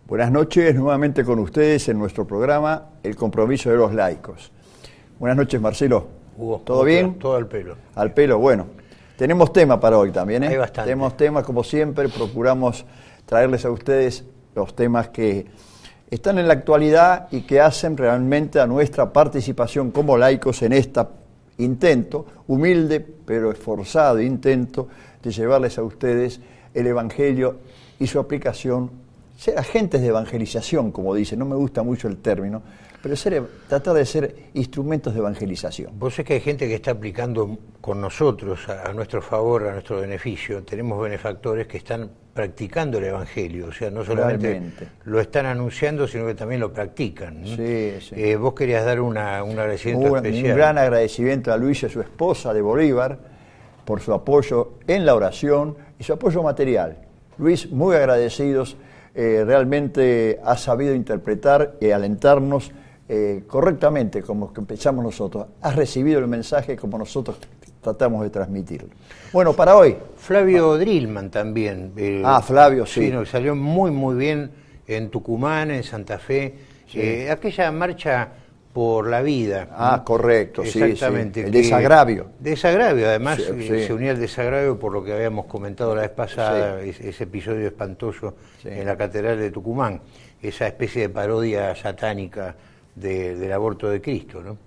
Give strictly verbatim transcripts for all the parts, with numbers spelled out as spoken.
Buenas noches, nuevamente con ustedes en nuestro programa El Compromiso de los Laicos. Buenas noches, Marcelo. Hugo, ¿Todo bien? Todo al pelo. Al pelo, bueno. Tenemos tema para hoy también, ¿eh? Hay bastante. Tenemos temas, como siempre, procuramos traerles a ustedes los temas que están en la actualidad y que hacen realmente a nuestra participación como laicos en este intento, humilde pero esforzado intento, de llevarles a ustedes el Evangelio y su aplicación. Ser agentes de evangelización, como dice, no me gusta mucho el término, pero ser, tratar de ser instrumentos de evangelización. Vos sabés que hay gente que está aplicando con nosotros, a, a nuestro favor, a nuestro beneficio. Tenemos benefactores que están practicando el Evangelio, o sea, no solamente Realmente. lo están anunciando, sino que también lo practican, ¿no? Sí, sí. Eh, vos querías dar una, un agradecimiento un, especial. Un gran agradecimiento a Luisa, su esposa de Bolívar, por su apoyo en la oración y su apoyo material. Luis, muy agradecidos. Eh, realmente ha sabido interpretar y alentarnos eh, correctamente, como que empezamos nosotros. Has recibido el mensaje como nosotros tratamos de transmitirlo. Bueno, para hoy. Flavio ah. Drillman también. Eh, ah, Flavio, sí. sí no, salió muy, muy bien en Tucumán, en Santa Fe. Sí. Eh, aquella marcha por la vida. Ah, ¿no? Correcto, Exactamente. Sí, sí. El desagravio. Desagravio, además sí, sí. Sí. se unía el desagravio por lo que habíamos comentado la vez pasada, sí. ese, ese episodio espantoso sí. en la Catedral de Tucumán, esa especie de parodia satánica de, del aborto de Cristo, ¿no?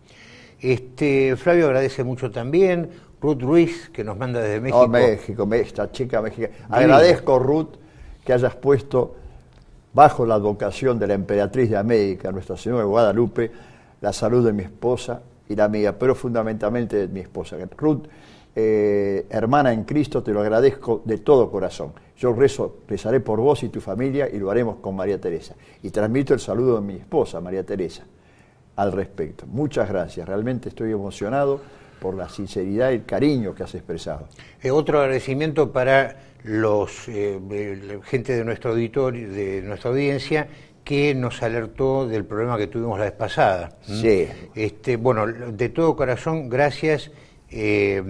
Este, Flavio agradece mucho también, Ruth Ruiz, que nos manda desde México. Oh, México, esta chica mexicana. Agradezco, Ruth, que hayas puesto bajo la advocación de la Emperatriz de América, Nuestra Señora de Guadalupe, la salud de mi esposa y la mía, pero fundamentalmente de mi esposa. Ruth, eh, hermana en Cristo, te lo agradezco de todo corazón. Yo rezo, rezaré por vos y tu familia y lo haremos con María Teresa. Y transmito el saludo de mi esposa, María Teresa, al respecto. Muchas gracias, realmente estoy emocionado por la sinceridad y el cariño que has expresado. Eh, otro agradecimiento para los eh, gente de nuestro auditorio, de nuestra audiencia, que nos alertó del problema que tuvimos la vez pasada. Sí. Este, bueno, de todo corazón, gracias. Eh,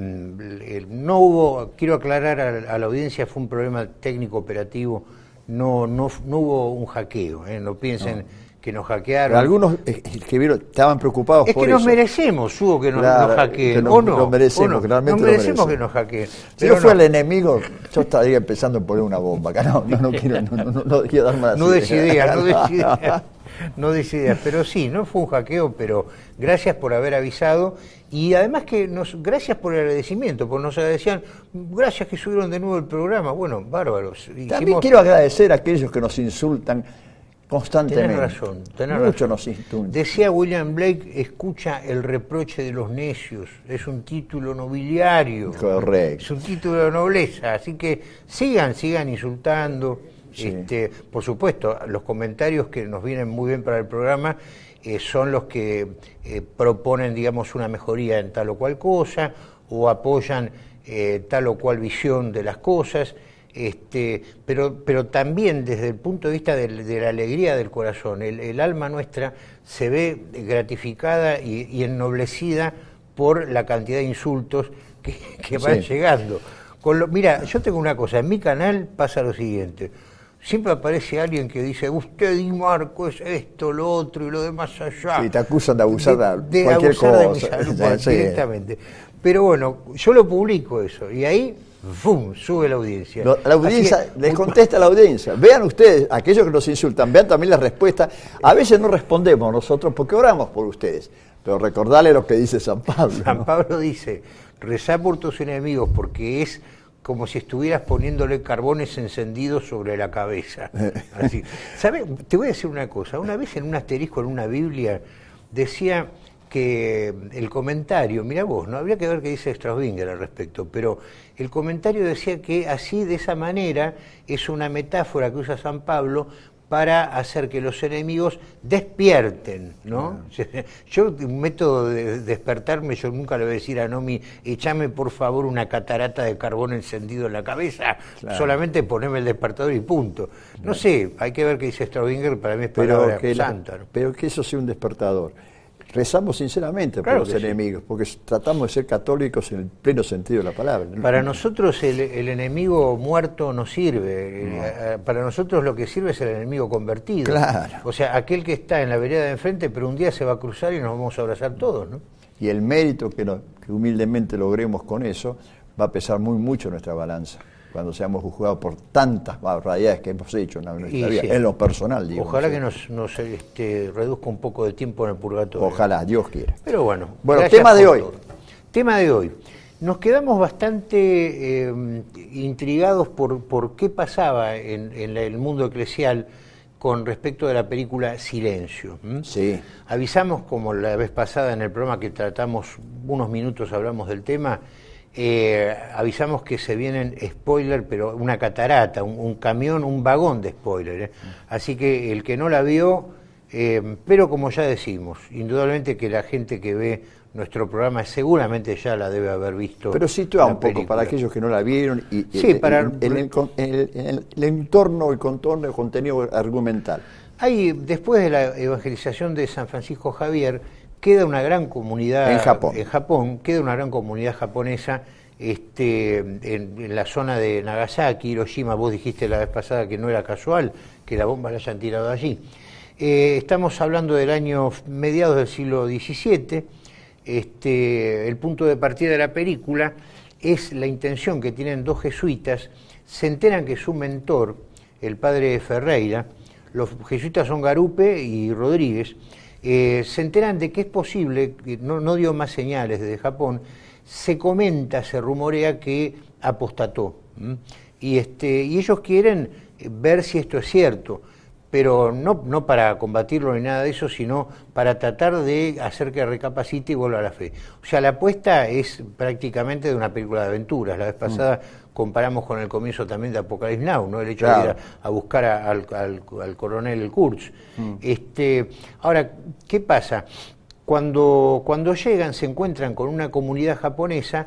no hubo, quiero aclarar a, a la audiencia, fue un problema técnico operativo, no, no, no hubo un hackeo, ¿eh? No piensen... No. que nos hackearon. Pero algunos eh, que vieron estaban preocupados es por que eso. nos merecemos, Hugo, que nos, claro, nos hackeen. Que no, ¿O no? Nos merecemos, ¿O no? realmente nos merecemos, merecemos que nos hackeen. Si pero yo fuera no. el enemigo, yo estaría empezando a poner una bomba acá. No, no, no quiero, no, no, no quiero dar más. No des ideas, no des ideas. No des ideas, pero sí, no fue un hackeo, pero gracias por haber avisado y además que nos, gracias por el agradecimiento, porque nos agradecían, gracias que subieron de nuevo el programa. Bueno, bárbaros. También Hicimos... quiero agradecer a aquellos que nos insultan constantemente. Tenés razón, tenés Mucho razón. Nos insultan. Decía William Blake, escucha el reproche de los necios, es un título nobiliario. Correcto. Es un título de nobleza, así que sigan, sigan insultando. Sí. Este, por supuesto, los comentarios que nos vienen muy bien para el programa eh, son los que eh, proponen, digamos, una mejoría en tal o cual cosa, o apoyan eh, tal o cual visión de las cosas. Este, pero, pero también desde el punto de vista de, de la alegría del corazón, el, el alma nuestra se ve gratificada y, y ennoblecida por la cantidad de insultos que, que van sí. llegando. Con lo, mira, yo tengo una cosa, en mi canal pasa lo siguiente, siempre aparece alguien que dice, usted y Marco es esto, lo otro y lo demás allá. Y te acusan de abusar de, de, de cualquier abusar cosa. De mi salud, sí, bueno, sí. directamente. Pero bueno, yo lo publico eso, y ahí ¡fum! Sube la audiencia. Lo, la audiencia que, les contesta a la audiencia. Vean ustedes, aquellos que nos insultan, vean también la respuesta. A veces no respondemos nosotros porque oramos por ustedes, pero recordarle lo que dice San Pablo. San ¿no? Pablo dice, rezá por tus enemigos porque es como si estuvieras poniéndole carbones encendidos sobre la cabeza. Así. ¿Sabe? Te voy a decir una cosa. Una vez en un asterisco en una Biblia decía que el comentario, mira vos, no habría que ver qué dice Straubinger al respecto, pero el comentario decía que así, de esa manera, es una metáfora que usa San Pablo para hacer que los enemigos despierten, ¿no? Claro. Yo, un método de despertarme, yo nunca le voy a decir a Nomi, échame por favor una catarata de carbón encendido en la cabeza, claro. Solamente poneme el despertador y punto. No claro. sé, hay que ver qué dice Straubinger, para mí es palabra pero que santa. La, ¿no? Pero que eso sea un despertador. rezamos sinceramente Claro por los que sí. enemigos, porque tratamos de ser católicos en el pleno sentido de la palabra. Para nosotros el, el enemigo muerto no sirve, No. Eh, para nosotros lo que sirve es el enemigo convertido. Claro. O sea, aquel que está en la vereda de enfrente, pero un día se va a cruzar y nos vamos a abrazar todos, ¿no? Y el mérito que, nos, que humildemente logremos con eso va a pesar muy mucho en nuestra balanza, cuando seamos juzgados por tantas barbaridades que hemos hecho en nuestra Y vida, sí. en lo personal, digo. Ojalá ¿no? que nos, nos este, reduzca un poco de tiempo en el purgatorio. Ojalá, Dios quiera. Pero bueno. Bueno, gracias tema de por hoy. todo. Tema de hoy. Nos quedamos bastante eh, intrigados por, por qué pasaba en, en la- el mundo eclesial con respecto de la película Silencio. ¿m? Sí. Avisamos, como la vez pasada en el programa que tratamos, unos minutos hablamos del tema, eh, avisamos que se vienen spoiler, pero una catarata, un, un camión, un vagón de spoiler. ¿eh? Así que el que no la vio, eh, pero como ya decimos, indudablemente que la gente que ve nuestro programa seguramente ya la debe haber visto. Pero sitúa la un poco película. para aquellos que no la vieron y, y- Sí, en- para- en, en el, con- en el- en el- el entorno, el contorno, el contenido argumental. Hay, después de la evangelización de San Francisco Javier, queda una gran comunidad En Japón. en Japón, queda una gran comunidad japonesa este, en, en la zona de Nagasaki, Hiroshima. Vos dijiste la vez pasada que no era casual que la bomba la hayan tirado allí. Eh, estamos hablando del año mediados del siglo diecisiete. Este, el punto de partida de la película es la intención que tienen dos jesuitas. Se enteran que su mentor, el padre Ferreira, los jesuitas son Garupe y Rodríguez, eh, se enteran de que es posible, que no, no dio más señales desde Japón, se comenta, se rumorea que apostató. ¿m? Y, este, y ellos quieren ver si esto es cierto, pero no, no para combatirlo ni nada de eso, sino para tratar de hacer que recapacite y vuelva a la fe. O sea, la apuesta es prácticamente de una película de aventuras. La vez pasada mm. comparamos con el comienzo también de Apocalypse Now, ¿no? El hecho claro. de ir a, a buscar a, al, al, al coronel Kurtz. Mm. Este, ahora, ¿qué pasa? Cuando, cuando llegan se encuentran con una comunidad japonesa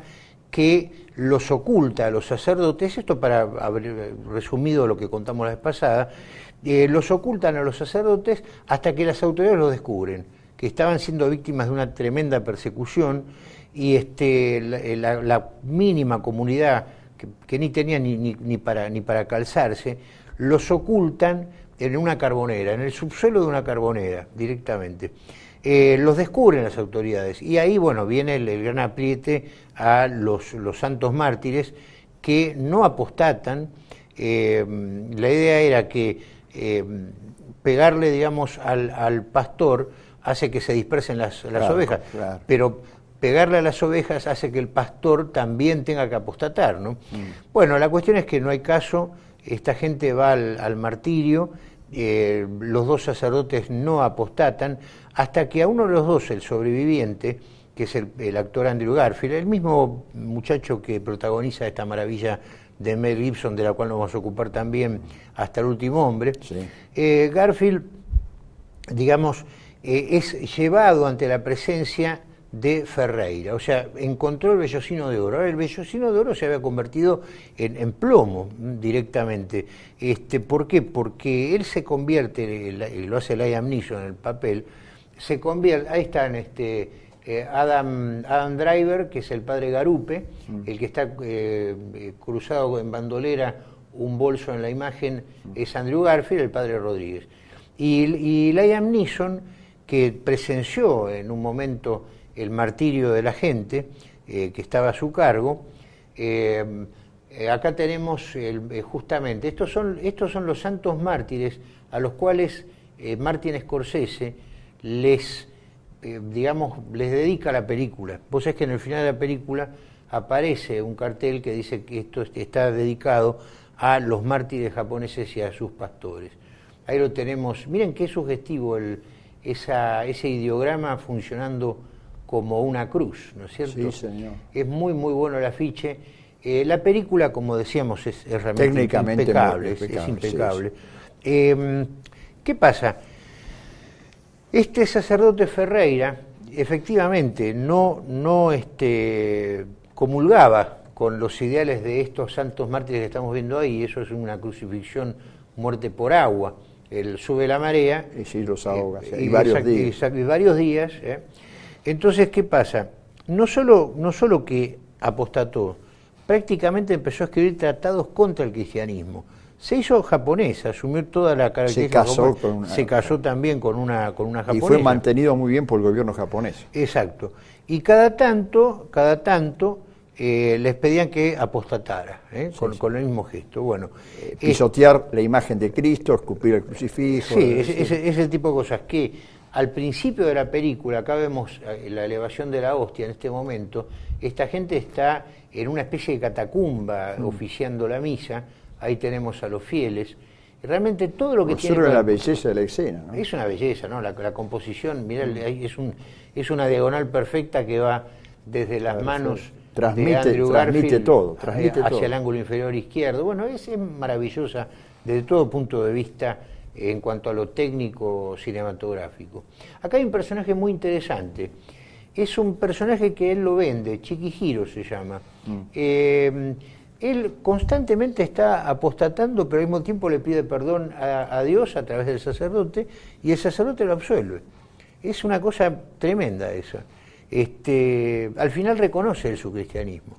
que los oculta a los sacerdotes, esto para haber resumido lo que contamos la vez pasada, eh, los ocultan a los sacerdotes hasta que las autoridades los descubren, que estaban siendo víctimas de una tremenda persecución y este, la, la, la mínima comunidad que, que ni tenía ni, ni, ni, para, ni para calzarse, los ocultan en una carbonera, en el subsuelo de una carbonera directamente. Eh, los descubren las autoridades y ahí, bueno, viene el, el gran apriete a los, los santos mártires que no apostatan. Eh, la idea era que eh, pegarle, digamos, al, al pastor hace que se dispersen las, las claro, ovejas, claro. pero pegarle a las ovejas hace que el pastor también tenga que apostatar, ¿no? Mm. Bueno, la cuestión es que no hay caso, esta gente va al, al martirio, eh, los dos sacerdotes no apostatan, hasta que a uno de los dos, el sobreviviente, que es el, el actor Andrew Garfield, el mismo muchacho que protagoniza esta maravilla de Mel Gibson, de la cual nos vamos a ocupar también hasta el último hombre, sí. eh, Garfield, digamos, eh, es llevado ante la presencia de Ferreira, o sea, encontró el vellocino de oro. Ahora, el vellocino de oro se había convertido en, en plomo directamente. Este, ¿Por qué? Porque él se convierte, lo hace Liam Neeson en el papel, se convierte, ahí están este, eh, Adam, Adam Driver, que es el padre Garupe, mm. el que está eh, cruzado en bandolera, un bolso en la imagen, mm. es Andrew Garfield, el padre Rodríguez. Y, y Liam Neeson, que presenció en un momento el martirio de la gente, eh, que estaba a su cargo, eh, eh, acá tenemos el, eh, justamente, estos son, estos son los santos mártires a los cuales eh, Martin Scorsese les, eh, digamos, les dedica la película. Vos sabés que en el final de la película aparece un cartel que dice que esto está dedicado a los mártires japoneses y a sus pastores. Ahí lo tenemos. Miren qué sugestivo el, esa, ese ideograma funcionando como una cruz, ¿no es cierto? Sí, señor. Es muy, muy bueno el afiche. Eh, la película, como decíamos, es, es realmente técnicamente impecable, impecable, es, es impecable. Sí, sí. Eh, ¿Qué pasa? Este sacerdote Ferreira, efectivamente, no, no este, comulgaba con los ideales de estos santos mártires que estamos viendo ahí. Eso es una crucifixión, muerte por agua. el, sube la marea. Y sí, los ahoga. Eh, y, y, varios exact, días. Exact, y varios días. ¿eh? Entonces, ¿qué pasa? No solo, no solo que apostató, prácticamente empezó a escribir tratados contra el cristianismo. Se hizo japonesa, asumió toda la característica. Se casó con una, se casó también con una, con una japonesa. Y fue mantenido muy bien por el gobierno japonés. Exacto. Y cada tanto, cada tanto eh, les pedían que apostatara, ¿eh? Sí, con, sí. con el mismo gesto. Bueno, eh, pisotear eh, la imagen de Cristo, escupir el crucifijo. Sí, ese, ese, ese tipo de cosas que al principio de la película, acá vemos la elevación de la hostia en este momento, esta gente está en una especie de catacumba mm. oficiando la misa. Ahí tenemos a los fieles. Y realmente todo lo que Observa tiene... la belleza de la escena, ¿no? Es una belleza, ¿no? La, la composición, mirá, mm. es, un, es una diagonal perfecta que va desde las claro, manos sí. transmite, de Andrew transmite Garfield todo, transmite hacia todo. el ángulo inferior izquierdo. Bueno, es, es maravillosa desde todo punto de vista en cuanto a lo técnico cinematográfico. Acá hay un personaje muy interesante. Es un personaje que él lo vende, Chikihiro se llama. Mm. Eh, Él constantemente está apostatando, pero al mismo tiempo le pide perdón a, a Dios a través del sacerdote, y el sacerdote lo absuelve. Es una cosa tremenda esa. Este, al final reconoce él su cristianismo.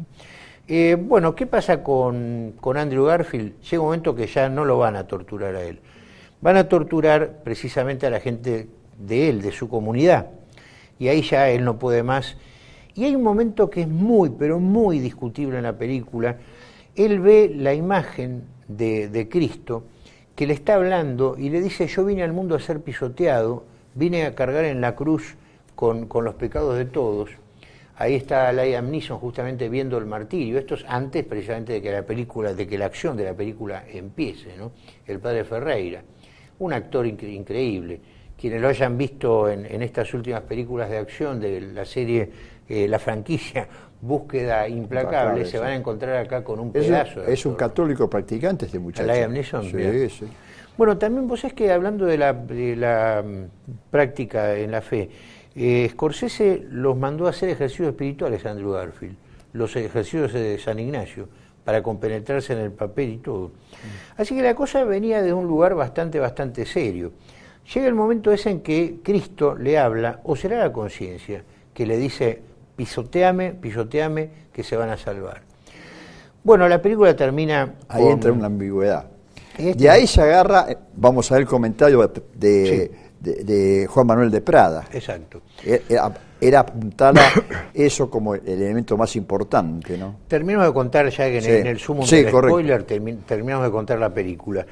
Eh, bueno, ¿qué pasa con, con Andrew Garfield? Llega un momento que ya no lo van a torturar a él. Van a torturar precisamente a la gente de él, de su comunidad. Y ahí ya él no puede más. Y hay un momento que es muy, pero muy discutible en la película. Él ve la imagen de, de Cristo que le está hablando y le dice: yo vine al mundo a ser pisoteado, vine a cargar en la cruz con, con los pecados de todos. Ahí está Liam Neeson justamente viendo el martirio. Esto es antes precisamente de que la película, de que la acción de la película empiece, ¿no? El padre Ferreira, un actor incre- increíble. Quienes lo hayan visto en, en estas últimas películas de acción de la serie, eh, la franquicia Búsqueda Implacable, Implacable se sí. van a encontrar acá con un es pedazo. Un, es un católico practicante este muchacho. Liam Neeson, sí, sí. Bueno, también vos es que hablando de la, de la práctica en la fe, eh, Scorsese los mandó a hacer ejercicios espirituales a Andrew Garfield, los ejercicios de San Ignacio, para compenetrarse en el papel y todo. Mm. Así que la cosa venía de un lugar bastante, bastante serio. Llega el momento ese en que Cristo le habla, o será la conciencia, que le dice: pisoteame, pisoteame, que se van a salvar. Bueno, la película termina... Ahí con... entra una ambigüedad. Este... De ahí se agarra, vamos a ver el comentario de, sí. de, de Juan Manuel de Prada. Exacto. Era, era apuntar eso como el elemento más importante, ¿no? Terminamos de contar, ya que en, sí. en el sumo sí, del spoiler, termi terminamos de contar la película.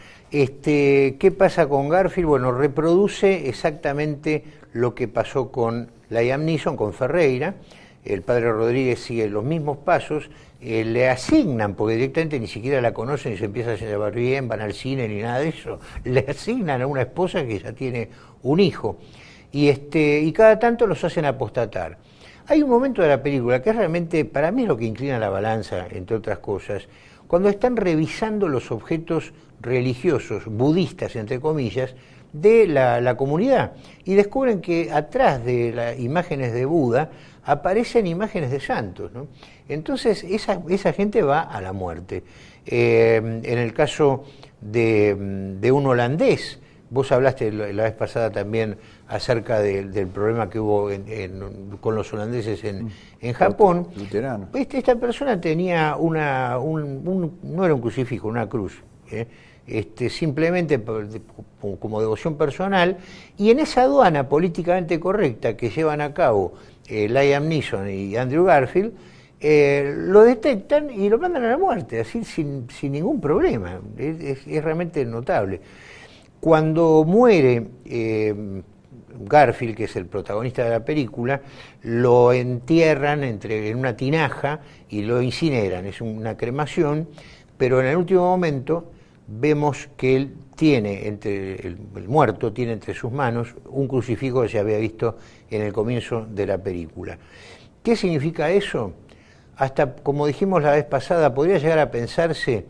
Este, ¿qué pasa con Garfield? Bueno, reproduce exactamente lo que pasó con Liam Neeson, con Ferreira. El padre Rodríguez sigue los mismos pasos, eh, le asignan, porque directamente ni siquiera la conocen y se empieza a llevar bien, van al cine ni nada de eso, le asignan a una esposa que ya tiene un hijo, y, este, y cada tanto los hacen apostatar. Hay un momento de la película que realmente, para mí es lo que inclina la balanza, entre otras cosas, cuando están revisando los objetos religiosos, budistas, entre comillas, de la, la comunidad, y descubren que atrás de las imágenes de Buda aparecen imágenes de santos, ¿no? Entonces esa, esa gente va a la muerte. Eh, en el caso de, de un holandés, vos hablaste la vez pasada también acerca de, del problema que hubo en, en, con los holandeses en, en Japón. Este, esta persona tenía una, un, un, no era un crucifijo, una cruz, ¿eh? Este, simplemente como devoción personal, y en esa aduana políticamente correcta que llevan a cabo eh, Liam Neeson y Andrew Garfield, eh, lo detectan y lo mandan a la muerte, así sin, sin ningún problema. Es, es, es realmente notable. Cuando muere eh, Garfield, que es el protagonista de la película, lo entierran entre, en una tinaja y lo incineran, es una cremación, pero en el último momento vemos que él tiene, entre el, el muerto, tiene entre sus manos un crucifijo que se había visto en el comienzo de la película. ¿Qué significa eso? Hasta, como dijimos la vez pasada, podría llegar a pensarse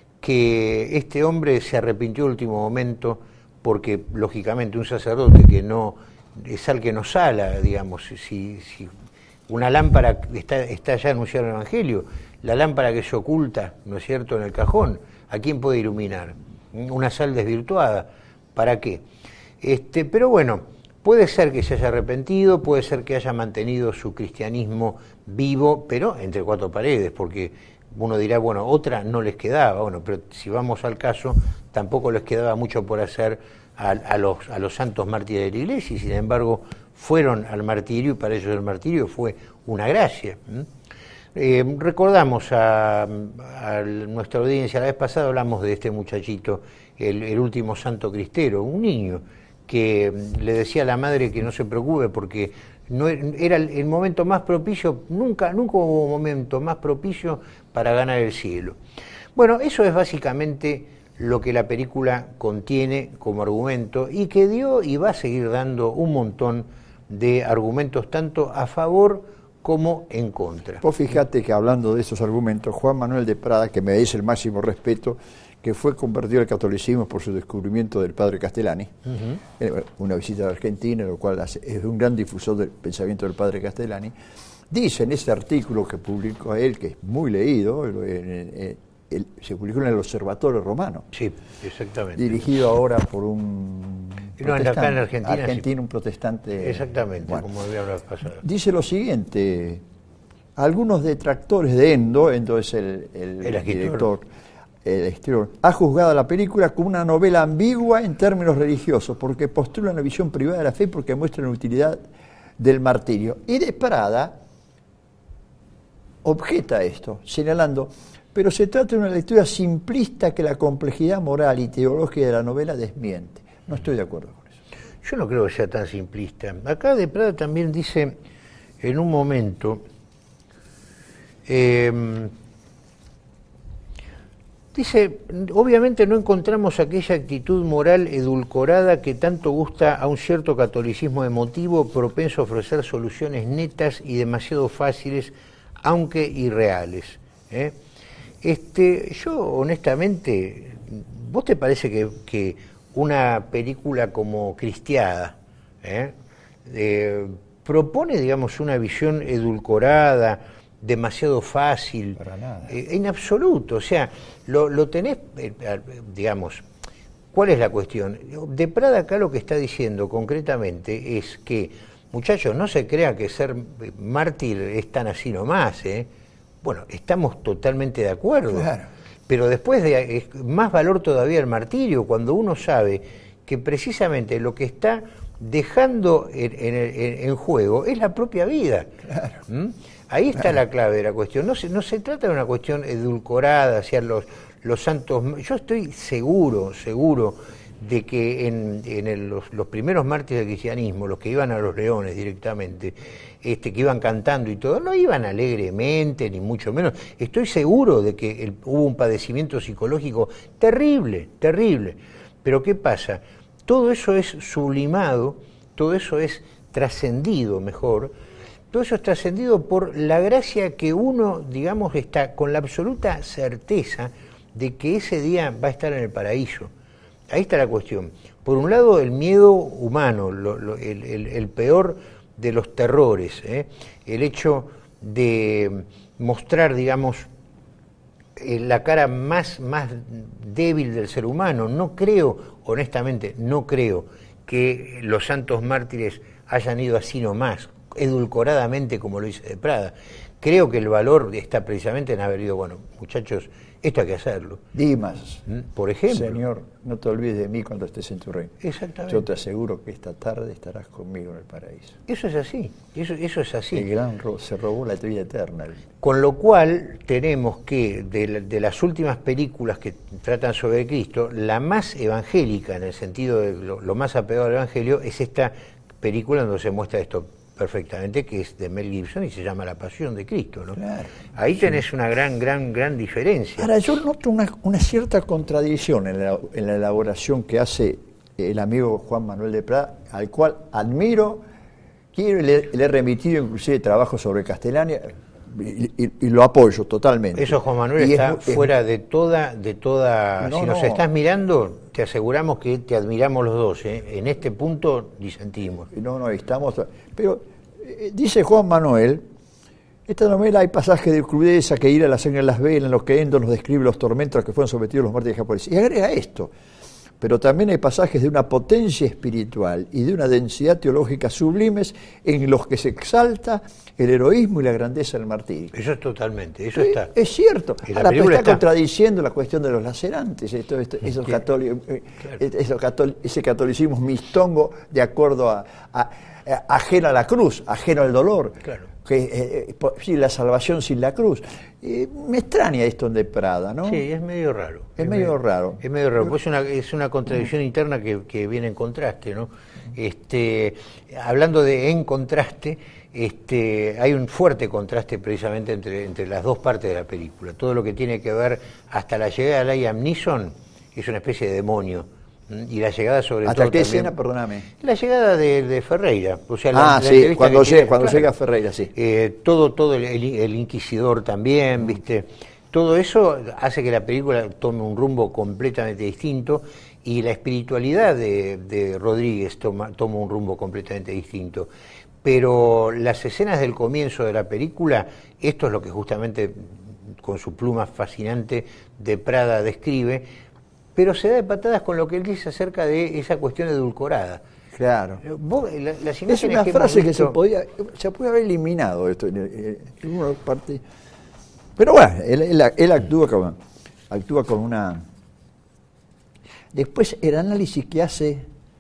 que este hombre se arrepintió en el último momento porque, lógicamente, un sacerdote que no es al que no sala, digamos, si, si una lámpara está, está ya anunciado en el Evangelio, la lámpara que se oculta, ¿no es cierto?, en el cajón, ¿a quién puede iluminar? Una sal desvirtuada. ¿para qué? Este, pero bueno, puede ser que se haya arrepentido, puede ser que haya mantenido su cristianismo vivo, pero entre cuatro paredes, porque uno dirá, bueno, otra no les quedaba, bueno, pero si vamos al caso, tampoco les quedaba mucho por hacer a, a, los, a los santos mártires de la Iglesia, y sin embargo fueron al martirio, y para ellos el martirio fue una gracia. Eh, recordamos a, a nuestra audiencia, la vez pasada hablamos de este muchachito, el, el último santo cristero, un niño que le decía a la madre que no se preocupe porque no era el, el momento más propicio, nunca, nunca hubo un momento más propicio para ganar el cielo. Bueno, eso es básicamente lo que la película contiene como argumento y que dio y va a seguir dando un montón de argumentos tanto a favor como en contra. Vos fíjate que hablando de esos argumentos, Juan Manuel de Prada, que me dice el máximo respeto, que fue convertido al catolicismo por su descubrimiento del padre Castellani, uh-huh. una visita a Argentina, lo cual es un gran difusor del pensamiento del padre Castellani, dice en ese artículo que publicó él, que es muy leído, en, en, en, se publicó en el Observatorio Romano. Sí, exactamente. Dirigido ahora por un no, acá en Argentina. Argentina, sí. Un protestante. Exactamente, bueno, como había hablado pasado. Dice lo siguiente, algunos detractores de Endo, Endo es el, el, el director, el escritor, ha juzgado la película como una novela ambigua en términos religiosos, porque postula una visión privada de la fe, porque muestra la utilidad del martirio. Y de Prada objeta esto, señalando, pero se trata de una lectura simplista que la complejidad moral y teológica de la novela desmiente. No estoy de acuerdo con eso. Yo no creo que sea tan simplista. Acá de Prada también dice, en un momento, eh, dice, obviamente no encontramos aquella actitud moral edulcorada que tanto gusta a un cierto catolicismo emotivo, propenso a ofrecer soluciones netas y demasiado fáciles, aunque irreales. ¿eh? Este, yo, honestamente, ¿vos te parece que, que una película como Cristiada ¿eh? Eh, propone, digamos, una visión edulcorada, demasiado fácil? Para nada. Eh, en absoluto, o sea, lo, lo tenés, eh, digamos, ¿cuál es la cuestión? De Prada acá lo que está diciendo concretamente es que, muchachos, no se crea que ser mártir es tan así nomás, ¿eh? Bueno, estamos totalmente de acuerdo, claro. Pero después de es más valor todavía el martirio, cuando uno sabe que precisamente lo que está dejando en, en, en juego es la propia vida. Claro. ¿Mm? Ahí está claro. La clave de la cuestión. No se, no se trata de una cuestión edulcorada hacia los, los santos. Yo estoy seguro, seguro de que en, en el, los, los primeros mártires del cristianismo, los que iban a los leones directamente, este, que iban cantando y todo, no iban alegremente, ni mucho menos. Estoy seguro de que el, hubo un padecimiento psicológico terrible, terrible. Pero ¿qué pasa? Todo eso es sublimado, todo eso es trascendido mejor, todo eso es trascendido por la gracia que uno, digamos, está con la absoluta certeza de que ese día va a estar en el paraíso. Ahí está la cuestión. Por un lado, el miedo humano, lo, lo, el, el, el peor de los terrores, ¿eh? El hecho de mostrar, digamos, eh, la cara más, más débil del ser humano. No creo, honestamente, no creo que los santos mártires hayan ido así nomás, edulcoradamente como lo dice de Prada. Creo que el valor está precisamente en haber ido, bueno, muchachos, esto hay que hacerlo. Dimas, ¿Mm? Por ejemplo. Señor, no te olvides de mí cuando estés en tu reino. Exactamente. Yo te aseguro que esta tarde estarás conmigo en el paraíso. Eso es así, eso, eso es así. El gran ro se robó la vida eterna. Con lo cual tenemos que, de, de las últimas películas que tratan sobre Cristo, la más evangélica, en el sentido de lo, lo más apegado al Evangelio, es esta película donde se muestra esto perfectamente, que es de Mel Gibson y se llama La Pasión de Cristo, ¿no? Claro, ahí sí. Tenés una gran, gran, gran diferencia. Ahora, yo noto una, una cierta contradicción en la, en la elaboración que hace el amigo Juan Manuel de Prada, al cual admiro, quiero y le, le he remitido inclusive trabajo sobre Castellani y, y, y lo apoyo totalmente. Eso, Juan Manuel, y está es, fuera es, de toda, de toda. No, si nos no. estás mirando, te aseguramos que te admiramos los dos, ¿eh? En este punto disentimos. No, no, estamos. Pero eh, dice Juan Manuel, esta novela hay pasajes de crudeza que ir a la sangre en las venas, en los que Endo nos describe los tormentos a los que fueron sometidos los mártires japoneses. Y agrega esto: pero también hay pasajes de una potencia espiritual y de una densidad teológica sublimes en los que se exalta el heroísmo y la grandeza del martirio. Eso es totalmente, eso es, está. Es cierto. Ahora está, está contradiciendo la cuestión de los lacerantes, esto, esto, esos católicos, claro. esos catol, ese catolicismo mistongo de acuerdo a, a, a ajeno a la cruz, ajeno al dolor. Claro. Que, eh, sí, la salvación sin la cruz. Eh, me extraña esto de Prada, ¿no? Sí, es medio raro. Es, es medio, medio raro. Es medio raro, pues es una, es una contradicción mm. interna que, que viene en contraste, ¿no? Este, hablando de en contraste, este, hay un fuerte contraste precisamente entre, entre las dos partes de la película. Todo lo que tiene que ver hasta la llegada de Liam Neeson es una especie de demonio. Y la llegada sobre ¿Hasta todo qué también, escena, perdóname? La llegada de, de Ferreira. O sea, ah, la, sí, la cuando, llega, tiene, cuando claro, llega Ferreira, sí. Eh, todo todo el, el, el inquisidor también, ¿viste? Todo eso hace que la película tome un rumbo completamente distinto y la espiritualidad de, de Rodríguez toma, toma un rumbo completamente distinto. Pero las escenas del comienzo de la película, esto es lo que justamente con su pluma fascinante de Prada describe, pero se da de patadas con lo que él dice acerca de esa cuestión edulcorada. Claro. Vos, la, las es una que frase visto... que se podía, se puede haber eliminado esto en, en, en una parte. Pero bueno, él, él, él actúa como actúa con una. Después el análisis que hace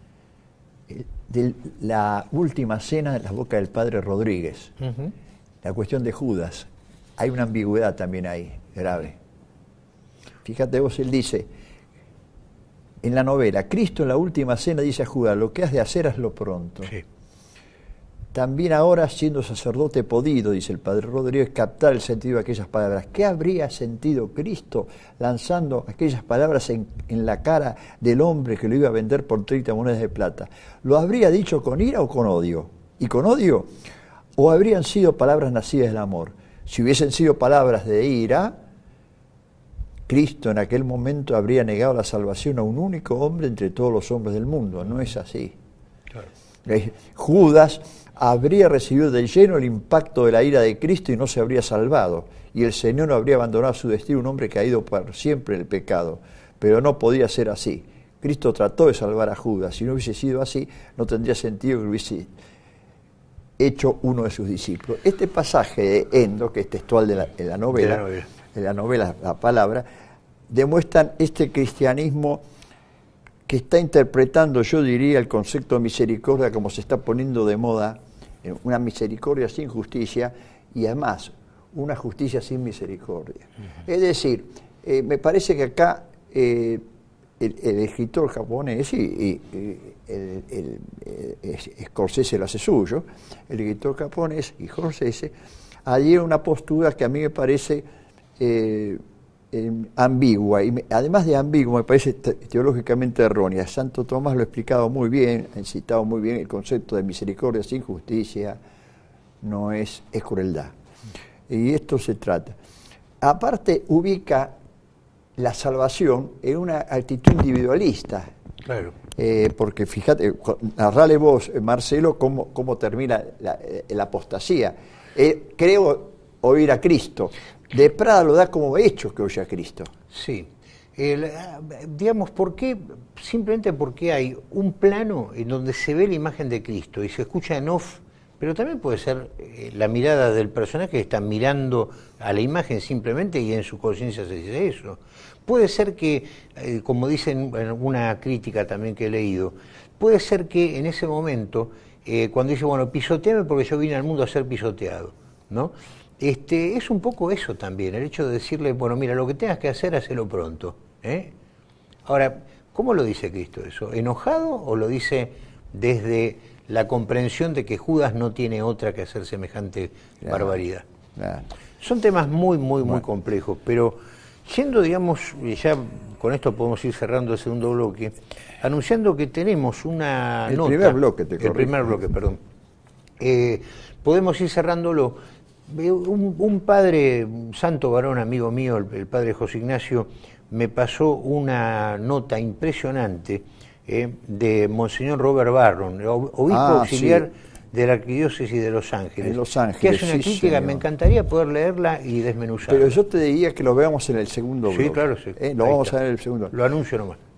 de la última cena en la boca del padre Rodríguez, uh-huh. la cuestión de Judas, hay una ambigüedad también ahí, grave. Fíjate vos, él dice, en la novela, Cristo en la última cena dice a Judas, lo que has de hacer, hazlo pronto. Sí. También ahora, siendo sacerdote, he podido, dice el padre Rodríguez, captar el sentido de aquellas palabras. ¿Qué habría sentido Cristo lanzando aquellas palabras en, en la cara del hombre que lo iba a vender por treinta monedas de plata? ¿Lo habría dicho con ira o con odio? ¿Y con odio? ¿O habrían sido palabras nacidas del amor? Si hubiesen sido palabras de ira, Cristo en aquel momento habría negado la salvación a un único hombre entre todos los hombres del mundo. No es así. Claro. Judas habría recibido de lleno el impacto de la ira de Cristo y no se habría salvado. Y el Señor no habría abandonado a su destino, un hombre caído por siempre en el pecado. Pero no podía ser así. Cristo trató de salvar a Judas. Si no hubiese sido así, no tendría sentido que hubiese hecho uno de sus discípulos. Este pasaje de Endo, que es textual de la, de la novela, de la novela, de la, novela la palabra, demuestran este cristianismo que está interpretando, yo diría, el concepto de misericordia como se está poniendo de moda, una misericordia sin justicia y además una justicia sin misericordia. Uh-huh. Es decir, eh, me parece que acá eh, el, el escritor japonés, y, y, y el, el, el, Scorsese lo hace suyo, el escritor japonés y Scorsese, adhieren una postura que a mí me parece eh, Eh, ambigua, y me, además de ambigua, me parece te, teológicamente errónea. Santo Tomás lo ha explicado muy bien, ha citado muy bien el concepto de misericordia sin justicia, no es, es crueldad. Y esto se trata. Aparte, ubica la salvación en una actitud individualista. Claro. Eh, porque fíjate, narrale vos, Marcelo, cómo, cómo termina la, la apostasía. Eh, creo oír a Cristo. De Prada lo da como hecho que oye a Cristo. Sí. El, digamos, ¿por qué? Simplemente porque hay un plano en donde se ve la imagen de Cristo y se escucha en off, pero también puede ser eh, la mirada del personaje que está mirando a la imagen simplemente y en su conciencia se dice eso. Puede ser que, eh, como dicen en una crítica también que he leído, puede ser que en ese momento, eh, cuando dice, bueno, pisoteame porque yo vine al mundo a ser pisoteado, ¿no? Este, es un poco eso también, el hecho de decirle, bueno, mira, lo que tengas que hacer, hacelo pronto. ¿eh? Ahora, ¿cómo lo dice Cristo eso? ¿Enojado o lo dice desde la comprensión de que Judas no tiene otra que hacer semejante claro, barbaridad? Claro. Son temas muy, muy, bueno. muy complejos, pero yendo, digamos, ya con esto podemos ir cerrando el segundo bloque, anunciando que tenemos una el nota... El primer bloque, te El primer bloque, perdón. Eh, podemos ir cerrándolo. Un, un padre, un santo varón, amigo mío, el, el padre José Ignacio, me pasó una nota impresionante eh, de Monseñor Robert Barron, obispo ah, auxiliar sí. de la Arquidiócesis de Los Ángeles, en Los Ángeles que hace una sí, crítica, señor. Me encantaría poder leerla y desmenuzarla. Pero yo te diría que lo veamos en el segundo bloque. Sí, claro, sí. ¿Eh? Lo Ahí vamos está. a ver en el segundo. Lo anuncio nomás.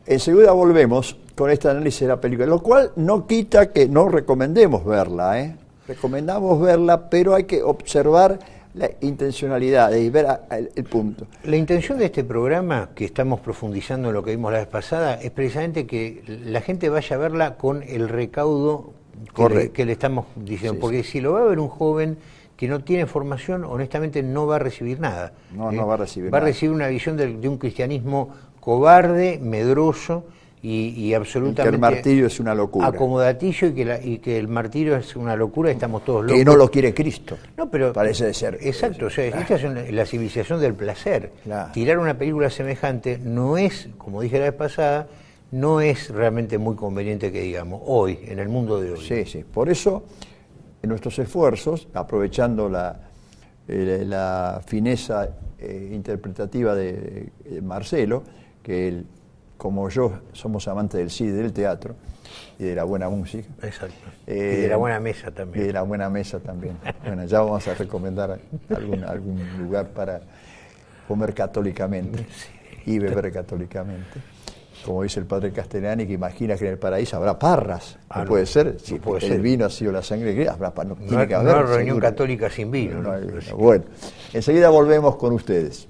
enseguida volvemos con este análisis de la película, lo cual no quita que no recomendemos verla, ¿eh? Recomendamos verla, pero hay que observar la intencionalidad y ver a, a, el, el punto. La intención de este programa, que estamos profundizando en lo que vimos la vez pasada, es precisamente que la gente vaya a verla con el recaudo que, le, que le estamos diciendo, sí, porque sí. Si lo va a ver un joven que no tiene formación, honestamente no va a recibir nada. No, ¿eh? no va a recibir Va nada. a recibir una visión de, de un cristianismo cobarde, medroso y, y absolutamente... Y que el martirio es una locura. Acomodaticio y que, la, y que el martirio es una locura, estamos todos locos. Que no lo quiere Cristo. No, pero... Parece de ser. Exacto, o sea, claro. Esta es una, la civilización del placer. Claro. Tirar una película semejante no es, como dije la vez pasada, no es realmente muy conveniente que digamos, hoy, en el mundo de hoy. Sí, sí. Por eso, en nuestros esfuerzos, aprovechando la, eh, la fineza eh, interpretativa de, de Marcelo, que él, como yo, somos amantes del cine y del teatro, y de la buena música. Exacto. Eh, y de la buena mesa también. Y de la buena mesa también. Bueno, ya vamos a recomendar algún, algún lugar para comer católicamente y beber católicamente. Como dice el padre Castellani, que imagina que en el paraíso habrá parras. Ah, no, no puede ser. Si no puede el ser. vino ha sido la sangre de habrá no, no, tiene que no haber. hay reunión seguro. católica sin vino. No, ¿no? no, no. Bueno, enseguida volvemos con ustedes.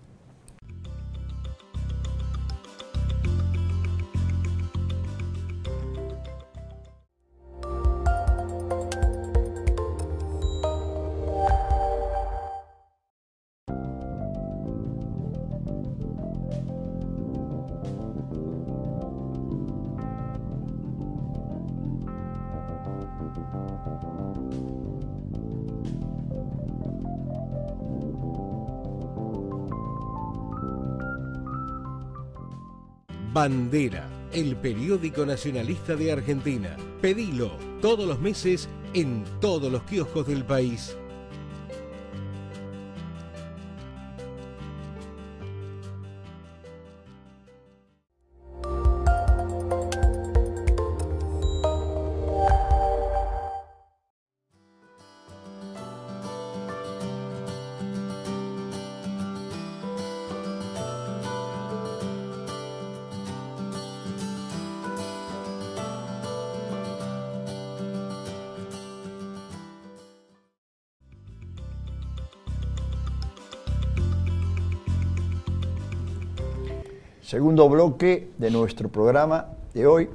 Bandera, el periódico nacionalista de Argentina. Pedilo todos los meses en todos los kioscos del país. Segundo bloque de nuestro programa de hoy,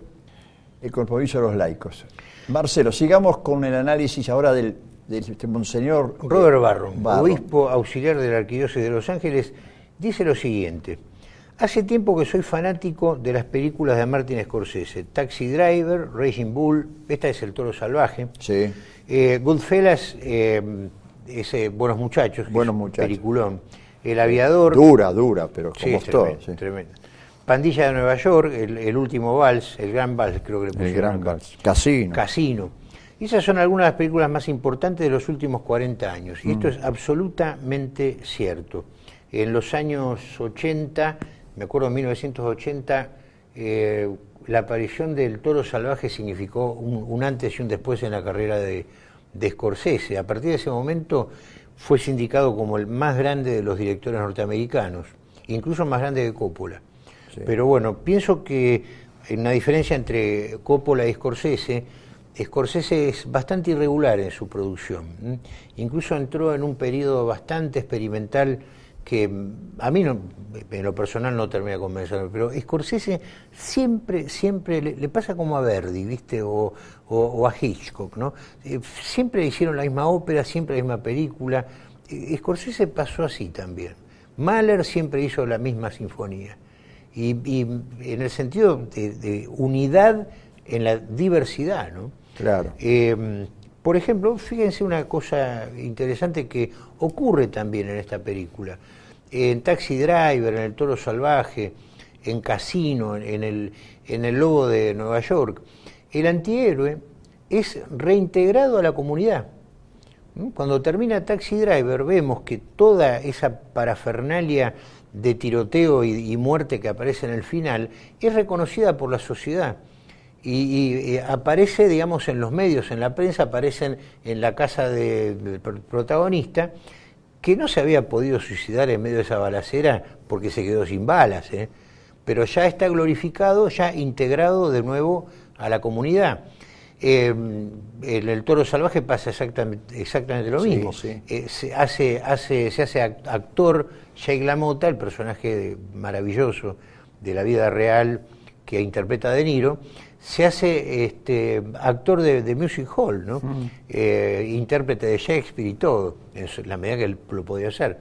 el compromiso de los laicos. Marcelo, sigamos con el análisis ahora del, del este Monseñor Robert Barron, Barron, obispo auxiliar de la Arquidiócesis de Los Ángeles, dice lo siguiente: hace tiempo que soy fanático de las películas de Martin Scorsese, Taxi Driver, Raging Bull, esta es El Toro Salvaje, sí. eh, Goodfellas, eh, ese Buenos Muchachos, Buenos es un Muchachos. Peliculón, El Aviador... Dura, dura, pero como sí, es todo. Tremendo, Sí. tremendo. Pandilla de Nueva York, el, el último vals, el Gran Vals, creo que le pusieron. El Gran acá. Vals. Casino. Casino. Y esas son algunas de las películas más importantes de los últimos cuarenta años. Y mm. esto es absolutamente cierto. En los años ochenta, me acuerdo en mil novecientos ochenta, eh, la aparición del Toro Salvaje significó un, un antes y un después en la carrera de, de Scorsese. A partir de ese momento fue sindicado como el más grande de los directores norteamericanos, incluso más grande que Coppola. Sí. Pero bueno, pienso que hay una diferencia entre Coppola y Scorsese. Scorsese es bastante irregular en su producción. ¿eh? Incluso entró en un periodo bastante experimental que a mí no, en lo personal no termina de convencerme, pero Scorsese siempre, siempre le, le pasa como a Verdi, ¿viste? O, o, o a Hitchcock, ¿no? Eh, siempre hicieron la misma ópera, siempre la misma película. Eh, Scorsese pasó así también. Mahler siempre hizo la misma sinfonía. Y, y en el sentido de, de unidad en la diversidad, ¿no? Claro. Eh, por ejemplo, fíjense una cosa interesante que ocurre también en esta película. En Taxi Driver, en El Toro Salvaje, en Casino, en el, en el Lobo de Nueva York, el antihéroe es reintegrado a la comunidad. Cuando termina Taxi Driver vemos que toda esa parafernalia de tiroteo y, y muerte que aparece en el final es reconocida por la sociedad y, y, y aparece, digamos, en los medios, en la prensa, aparecen en la casa de, del protagonista, que no se había podido suicidar en medio de esa balacera porque se quedó sin balas, ¿eh? pero ya está glorificado, ya integrado de nuevo a la comunidad. Eh, en El Toro Salvaje pasa exactamente, exactamente lo sí, mismo. Sí. Eh, se hace, hace, se hace actor Jake LaMotta, el personaje maravilloso de la vida real que interpreta De Niro, se hace este, actor de, de music hall, ¿no? Mm. Eh, intérprete de Shakespeare y todo, en la medida que él lo podía hacer.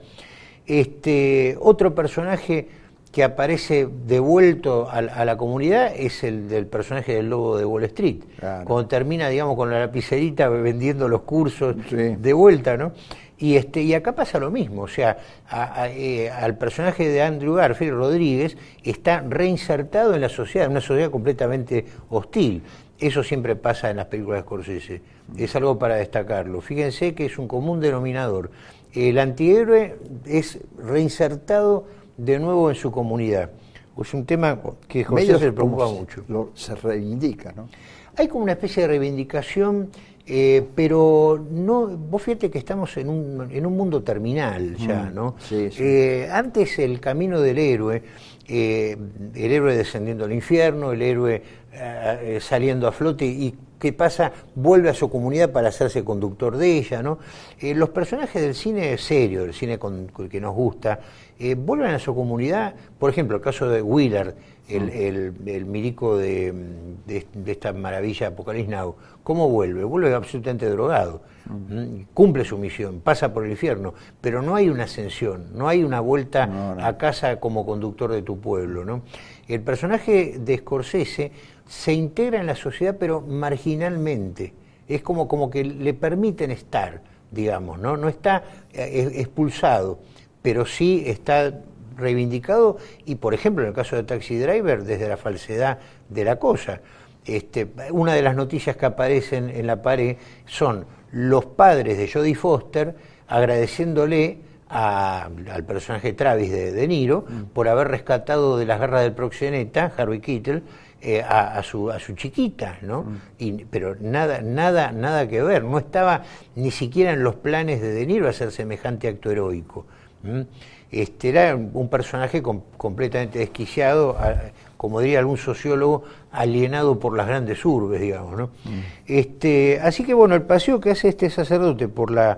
Este, otro personaje que aparece devuelto a, a la comunidad es el del personaje del Lobo de Wall Street, claro. Cuando termina, digamos, con la lapicerita vendiendo los cursos sí. de vuelta, ¿no? Y este y acá pasa lo mismo, o sea, a, a, eh, al personaje de Andrew Garfield Rodríguez está reinsertado en la sociedad, en una sociedad completamente hostil. Eso siempre pasa en las películas de Scorsese, es algo para destacarlo. Fíjense que es un común denominador. El antihéroe es reinsertado de nuevo en su comunidad. Es un tema que José se le preocupa mucho. Lo, se reivindica, ¿no? Hay como una especie de reivindicación, eh, pero no. Vos fíjate que estamos en un, en un mundo terminal ya, mm, ¿no? Sí, sí. Eh, antes el camino del héroe, eh, el héroe descendiendo al infierno, el héroe eh, saliendo a flote y ¿qué pasa? Vuelve a su comunidad para hacerse conductor de ella, ¿no? Eh, los personajes del cine serio, del cine con, con que nos gusta, eh, vuelven a su comunidad. Por ejemplo, el caso de Willard, el, el, el milico de, de, de esta maravilla Apocalypse Now. ¿Cómo vuelve? Vuelve absolutamente drogado. Mm. Cumple su misión, pasa por el infierno, pero no hay una ascensión, no hay una vuelta no, no. a casa como conductor de tu pueblo, ¿no? El personaje de Scorsese se integra en la sociedad, pero marginalmente. Es como, como que le permiten estar, digamos, ¿no? No está eh, expulsado, pero sí está reivindicado, y por ejemplo en el caso de Taxi Driver, desde la falsedad de la cosa. Este, una de las noticias que aparecen en la pared son los padres de Jodie Foster agradeciéndole a, al personaje Travis de De Niro mm. por haber rescatado de las garras del proxeneta, Harvey Keitel, eh, a, a, su, a su chiquita, ¿no? Mm. Y, pero nada, nada, nada que ver, no estaba ni siquiera en los planes de De Niro hacer semejante acto heroico. ¿Mm? Este, era un personaje com, completamente desquiciado, a, como diría algún sociólogo, alienado por las grandes urbes, digamos, ¿no? Mm. Este, así que bueno, el paseo que hace este sacerdote por la,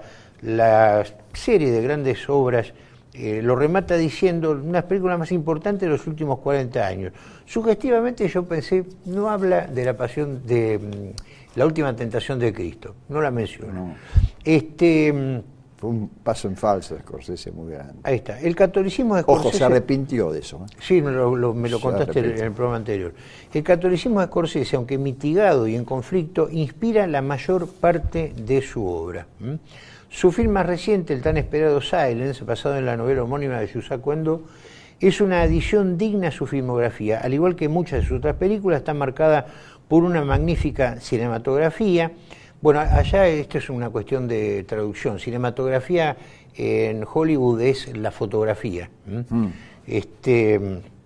la serie de grandes obras eh, lo remata diciendo una de las películas más importantes de los últimos cuarenta años. Sugestivamente yo pensé, no habla de la pasión de mm, la última tentación de Cristo, no la menciona. No. Este... Fue un paso en falso de Scorsese muy grande. Ahí está. El catolicismo de Scorsese... Ojo, se arrepintió de eso. ¿eh? Sí, me lo, lo, me lo contaste en el programa anterior. El catolicismo de Scorsese, aunque mitigado y en conflicto, inspira la mayor parte de su obra. ¿Mm? Su film más reciente, el tan esperado Silence, basado en la novela homónima de Yusaku Endo, es una adición digna a su filmografía. Al igual que muchas de sus otras películas, está marcada por una magnífica cinematografía. Bueno, allá esto es una cuestión de traducción. Cinematografía en Hollywood es la fotografía. Mm. Este,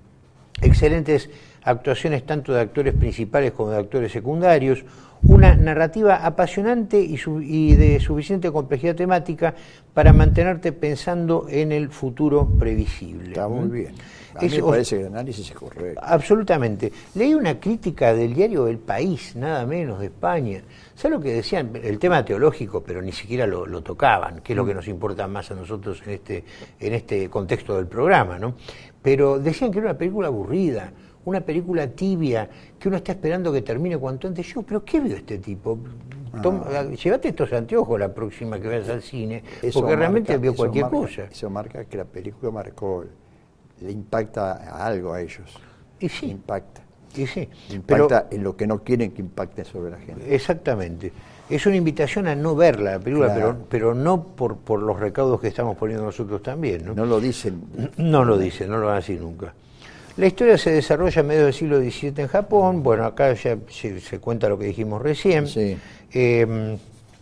excelentes actuaciones tanto de actores principales como de actores secundarios, una narrativa apasionante y, su, y de suficiente complejidad temática para mantenerte pensando en el futuro previsible. Está muy bien. A mí me parece que el análisis es correcto. Absolutamente. Leí una crítica del diario El País, nada menos, de España. ¿Sabes lo que decían? El tema teológico, pero ni siquiera lo, lo tocaban, que es lo que nos importa más a nosotros en este, en este contexto del programa, ¿no? Pero decían que era una película aburrida, una película tibia, que uno está esperando que termine cuanto antes. Yo, ¿pero qué vio este tipo? Tom, ah. Llévate estos anteojos la próxima que vayas al cine, eso porque marca, realmente vio cualquier marca, cosa. Eso marca que la película marcó, le impacta a algo a ellos. Y sí. Impacta. Y sí. Impacta pero, en lo que no quieren que impacte sobre la gente. Exactamente. Es una invitación a no verla la película, claro. pero, pero no por, por los recaudos que estamos poniendo nosotros también, ¿no? No lo dicen. No lo dicen, no lo van a decir nunca. La historia se desarrolla a mediados del siglo diecisiete en Japón. Bueno, acá ya se, se cuenta lo que dijimos recién. Sí. Eh,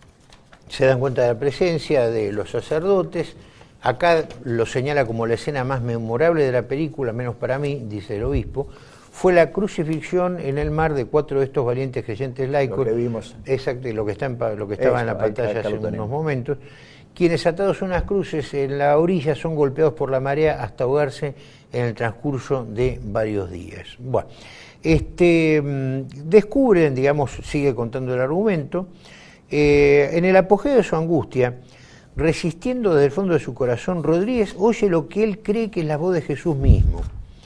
se dan cuenta de la presencia de los sacerdotes. Acá lo señala como la escena más memorable de la película, menos para mí, dice el obispo. Fue la crucifixión en el mar de cuatro de estos valientes creyentes laicos. Lo que vimos. Exacto, lo que, está en, lo que estaba Eso, en la pantalla hace unos momentos. Quienes atados a unas cruces en la orilla son golpeados por la marea hasta ahogarse en el transcurso de varios días. Bueno, este, descubren, digamos, sigue contando el argumento, eh, en el apogeo de su angustia, resistiendo desde el fondo de su corazón, Rodríguez oye lo que él cree que es la voz de Jesús mismo.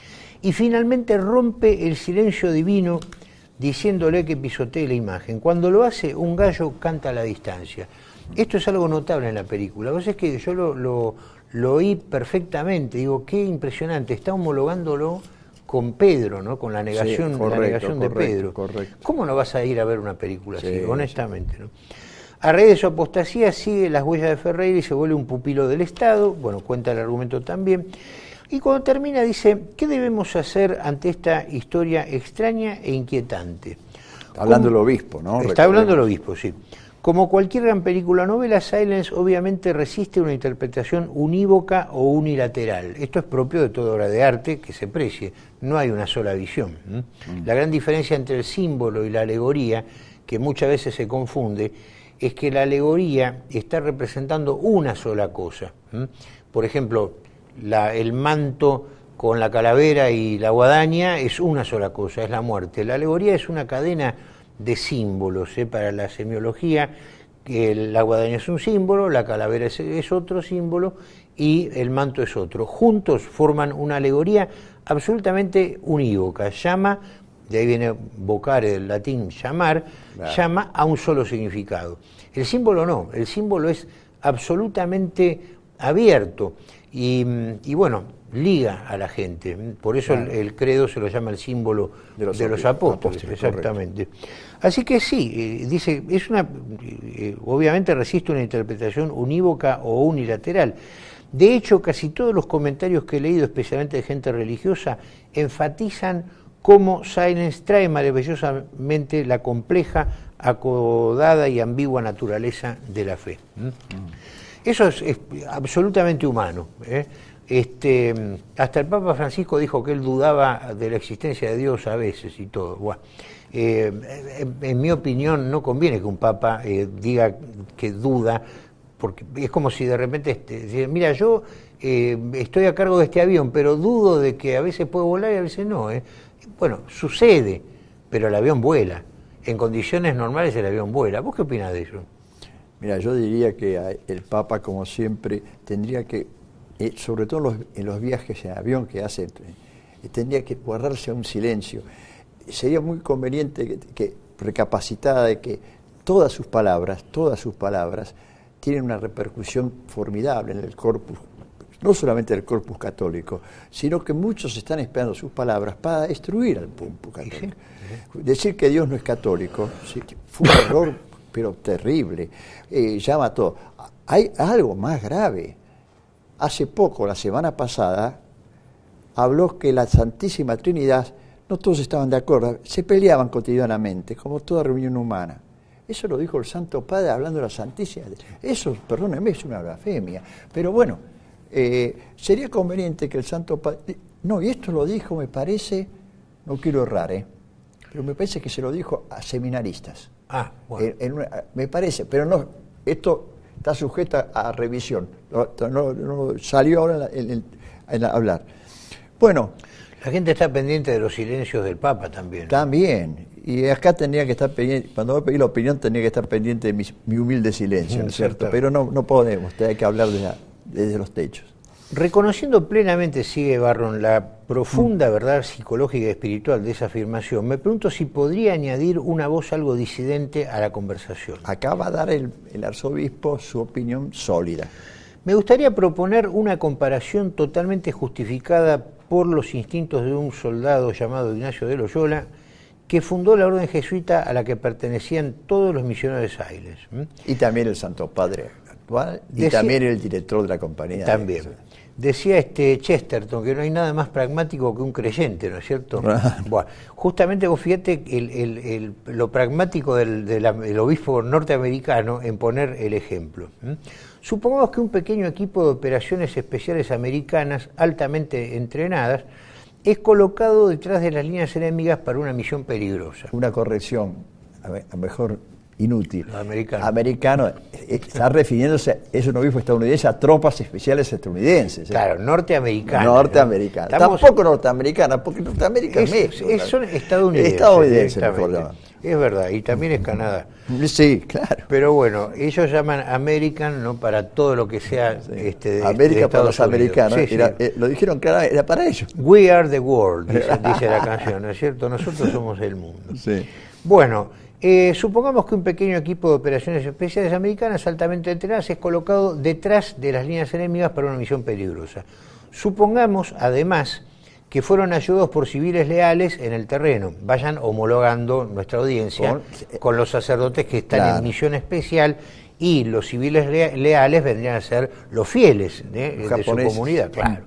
Y finalmente rompe el silencio divino diciéndole que pisotee la imagen. Cuando lo hace, un gallo canta a la distancia. Esto es algo notable en la película. Vos es que yo lo, lo, lo oí perfectamente. Digo, qué impresionante. Está homologándolo con Pedro, ¿no? Con la negación, sí, correcto, la negación correcto, de Pedro. Correcto. ¿Cómo no vas a ir a ver una película sí, así? Honestamente, sí. ¿no? A raíz de su apostasía sigue las huellas de Ferreira y se vuelve un pupilo del Estado. Bueno, cuenta el argumento también. Y cuando termina dice, ¿qué debemos hacer ante esta historia extraña e inquietante? Está hablando el obispo, ¿no? Está hablando el obispo, sí. Como cualquier gran película o novela, Silence obviamente resiste una interpretación unívoca o unilateral. Esto es propio de toda obra de arte que se precie. No hay una sola visión. ¿Mm? La gran diferencia entre el símbolo y la alegoría, que muchas veces se confunde, es que la alegoría está representando una sola cosa. ¿Mm? Por ejemplo, la, el manto con la calavera y la guadaña es una sola cosa, es la muerte. La alegoría es una cadena de símbolos, ¿eh? Para la semiología, que la guadaña es un símbolo, la calavera es, es otro símbolo y el manto es otro. Juntos forman una alegoría absolutamente unívoca. Llama, de ahí viene vocare del latín llamar, claro. Llama a un solo significado. El símbolo no, el símbolo es absolutamente abierto y, y bueno, liga a la gente. Por eso claro. el, el credo se lo llama el símbolo de los, de los apóstoles, apóstoles, exactamente. Correcto. Así que sí, eh, dice, es una, eh, obviamente resiste una interpretación unívoca o unilateral. De hecho, casi todos los comentarios que he leído, especialmente de gente religiosa, enfatizan cómo Silence trae maravillosamente la compleja, acodada y ambigua naturaleza de la fe. ¿Mm? Mm. Eso es, es absolutamente humano, ¿eh? Este, hasta el Papa Francisco dijo que él dudaba de la existencia de Dios a veces y todo. Bueno, eh, en, en mi opinión no conviene que un Papa eh, diga que duda, porque es como si de repente, este, mira, yo eh, estoy a cargo de este avión, pero dudo de que a veces puede volar y a veces no. ¿eh? Bueno, sucede, pero el avión vuela. En condiciones normales el avión vuela. ¿Vos qué opinás de eso? Mira, yo diría que el Papa, como siempre, tendría que, eh, sobre todo en los, en los viajes en avión que hace, eh, tendría que guardarse un silencio. Sería muy conveniente que, que recapacitada de que todas sus palabras, todas sus palabras, tienen una repercusión formidable en el corpus, no solamente el corpus católico, sino que muchos están esperando sus palabras para destruir al corpus católico. ¿Sí? Decir que Dios no es católico, sí, fue un error, pero terrible. Eh, llama a todo. Hay algo más grave. Hace poco, la semana pasada, habló que la Santísima Trinidad, no todos estaban de acuerdo, se peleaban cotidianamente, como toda reunión humana. Eso lo dijo el Santo Padre hablando de la Santísima. Eso, perdónenme, es una blasfemia. Pero bueno, eh, sería conveniente que el Santo Padre... No, y esto lo dijo, me parece, no quiero errar, ¿eh? pero me parece que se lo dijo a seminaristas. Ah, bueno. En, en una, me parece, pero no, esto está sujeto a revisión. No, no, no salió ahora en, en, en hablar. Bueno. La gente está pendiente de los silencios del Papa también. También. Y acá tendría que estar pendiente, cuando voy a pedir la opinión, tendría que estar pendiente de mi, mi humilde silencio, ¿no es cierto? Pero no, no podemos, hay que hablar desde, desde los techos. Reconociendo plenamente, sigue Barron, la profunda mm. verdad psicológica y espiritual de esa afirmación, me pregunto si podría añadir una voz algo disidente a la conversación. Acaba de dar el, el arzobispo su opinión sólida. Me gustaría proponer una comparación totalmente justificada por los instintos de un soldado llamado Ignacio de Loyola, que fundó la orden jesuita a la que pertenecían todos los misioneros de Silence. Y también el Santo Padre actual, y Decía, también el director de la compañía. También. De Decía este Chesterton que no hay nada más pragmático que un creyente, ¿no es cierto? Bueno, justamente vos fíjate el, el, el, lo pragmático del, del, del obispo norteamericano en poner el ejemplo. ¿Mm? Supongamos que un pequeño equipo de operaciones especiales americanas altamente entrenadas es colocado detrás de las líneas enemigas para una misión peligrosa. Una corrección, a, ver, a mejor inútil. Los americanos. Americano, está refiriéndose, es un obispo estadounidense, a tropas especiales estadounidenses. ¿eh? Claro, norteamericanas. Norteamericanas. Estamos... Tampoco norteamericanas, porque Norteamérica es, es, es Son estadounidenses. Estadounidenses, es verdad, y también es Canadá. Sí, claro. Pero bueno, ellos llaman American, no para todo lo que sea sí. este, de, América de para los Unidos. americanos. Sí, era, sí. eh, lo dijeron claro, era para ellos. We are the world, dice, dice la canción, ¿no es cierto? Nosotros somos el mundo. Sí. Bueno, eh, supongamos que un pequeño equipo de operaciones especiales americanas altamente entrenadas es colocado detrás de las líneas enemigas para una misión peligrosa. Supongamos, además, que fueron ayudados por civiles leales en el terreno. Vayan homologando nuestra audiencia con, con los sacerdotes que están claro. en misión especial, y los civiles lea- leales vendrían a ser los fieles ¿eh? de su comunidad. Claro.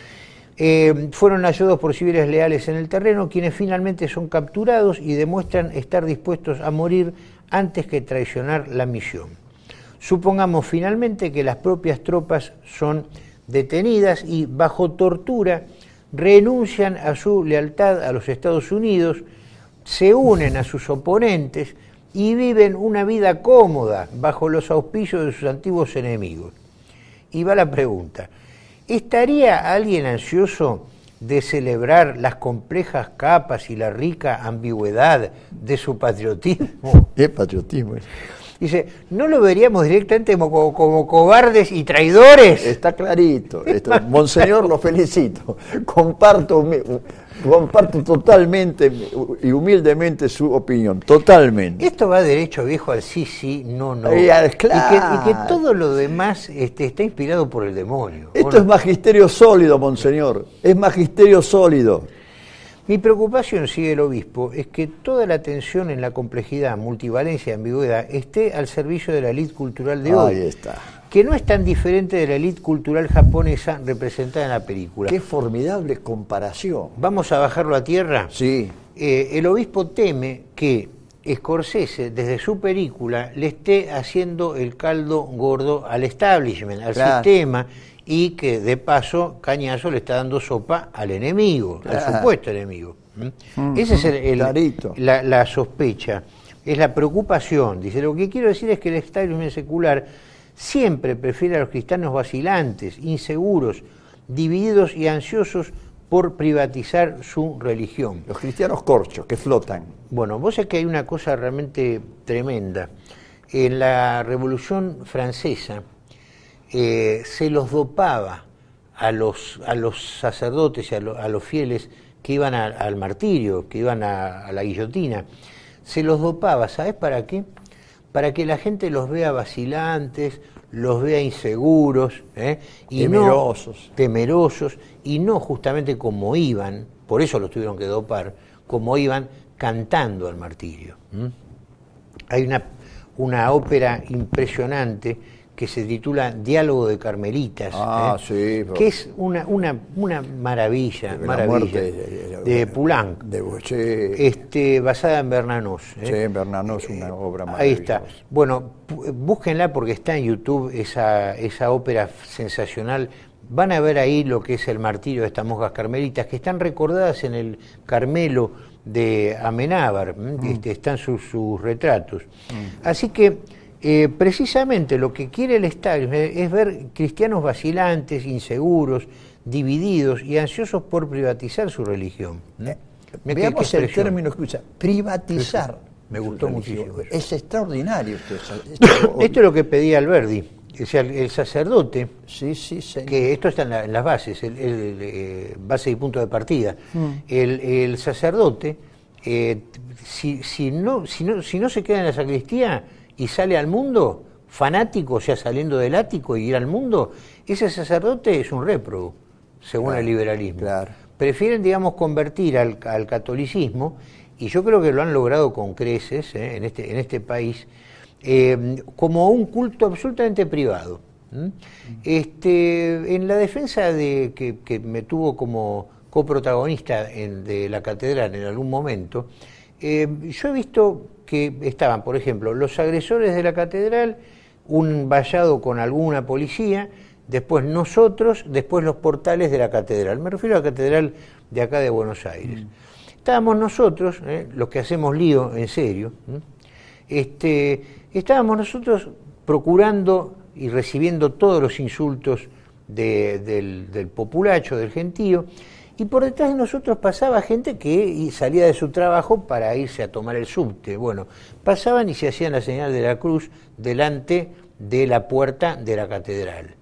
Eh, fueron ayudados por civiles leales en el terreno, quienes finalmente son capturados y demuestran estar dispuestos a morir antes que traicionar la misión. Supongamos finalmente que las propias tropas son detenidas y bajo tortura renuncian a su lealtad a los Estados Unidos, se unen a sus oponentes y viven una vida cómoda bajo los auspicios de sus antiguos enemigos. Y va la pregunta, ¿estaría alguien ansioso de celebrar las complejas capas y la rica ambigüedad de su patriotismo? ¿Qué patriotismo es? Dice, ¿no lo veríamos directamente como, como cobardes y traidores? Está clarito. Esto. Monseñor, lo felicito. Comparto, comparto totalmente y humildemente su opinión. Totalmente. Esto va derecho, viejo, al sí, sí, no, no. Eh, claro. y, que, y que todo lo demás este, está inspirado por el demonio. Esto es magisterio sólido, Monseñor. Es magisterio sólido. Mi preocupación, sigue el obispo, es que toda la atención en la complejidad, multivalencia y ambigüedad esté al servicio de la élite cultural de hoy. Ahí está. Que no es tan diferente de la élite cultural japonesa representada en la película. Qué formidable comparación. ¿Vamos a bajarlo a tierra? Sí. Eh, el obispo teme que Scorsese, desde su película, le esté haciendo el caldo gordo al establishment, al claro. sistema, y que de paso Cañazo le está dando sopa al enemigo, claro. al supuesto enemigo. ¿Mm? Esa es el, el, la, la sospecha, es la preocupación. Dice, lo que quiero decir es que el establishment secular siempre prefiere a los cristianos vacilantes, inseguros, divididos y ansiosos por privatizar su religión. Los cristianos corchos, que flotan. Bueno, vos sabés que hay una cosa realmente tremenda. En la Revolución Francesa, Eh, se los dopaba a los, a los sacerdotes y a, lo, a los fieles que iban a, al martirio, que iban a, a la guillotina. Se los dopaba, ¿sabes para qué? Para que la gente los vea vacilantes, los vea inseguros, ¿eh? y temerosos. No, temerosos, y no justamente como iban, por eso los tuvieron que dopar, como iban cantando al martirio. ¿Mm? Hay una, una ópera impresionante que se titula Diálogo de Carmelitas, ah, ¿eh? sí, pero... que es una, una, una maravilla, de maravilla de, de, de Poulenc, de, sí. este, basada en Bernanos. ¿eh? Sí, en Bernanos, una obra maravillosa. Ahí está. Bueno, búsquenla porque está en YouTube esa, esa ópera sensacional. Van a ver ahí lo que es el martirio de estas monjas carmelitas, que están recordadas en el Carmelo de Amenábar, mm. este, están sus, sus retratos. Mm. Así que Eh, precisamente lo que quiere el establishment es ver cristianos vacilantes, inseguros, divididos y ansiosos por privatizar su religión. ¿Eh? Veamos qué, qué el término, escucha, privatizar. Me gustó muchísimo. Es extraordinario esto. Esto, esto es lo que pedía Alberdi, o sea, el, el sacerdote, sí, sí, sí. que esto está en, la, en las bases, el, el, el, el base y punto de partida. Mm. El, el sacerdote, eh, si, si, no, si, no, si no se queda en la sacristía y sale al mundo, fanático, o sea, saliendo del ático y ir al mundo, ese sacerdote es un réprobo, según claro, el liberalismo. Claro. Prefieren, digamos, convertir al, al catolicismo, y yo creo que lo han logrado con creces eh, en, este, en este país, eh, como un culto absolutamente privado. ¿Mm? Este, en la defensa de que, que me tuvo como coprotagonista en, de la catedral en algún momento, eh, yo he visto que estaban, por ejemplo, los agresores de la catedral, un vallado con alguna policía, después nosotros, después los portales de la catedral. Me refiero a la catedral de acá de Buenos Aires. Mm. Estábamos nosotros, eh, los que hacemos lío en serio, este, estábamos nosotros procurando y recibiendo todos los insultos de, del, del populacho, del gentío, y por detrás de nosotros pasaba gente que salía de su trabajo para irse a tomar el subte. Bueno, pasaban y se hacían la señal de la cruz delante de la puerta de la catedral.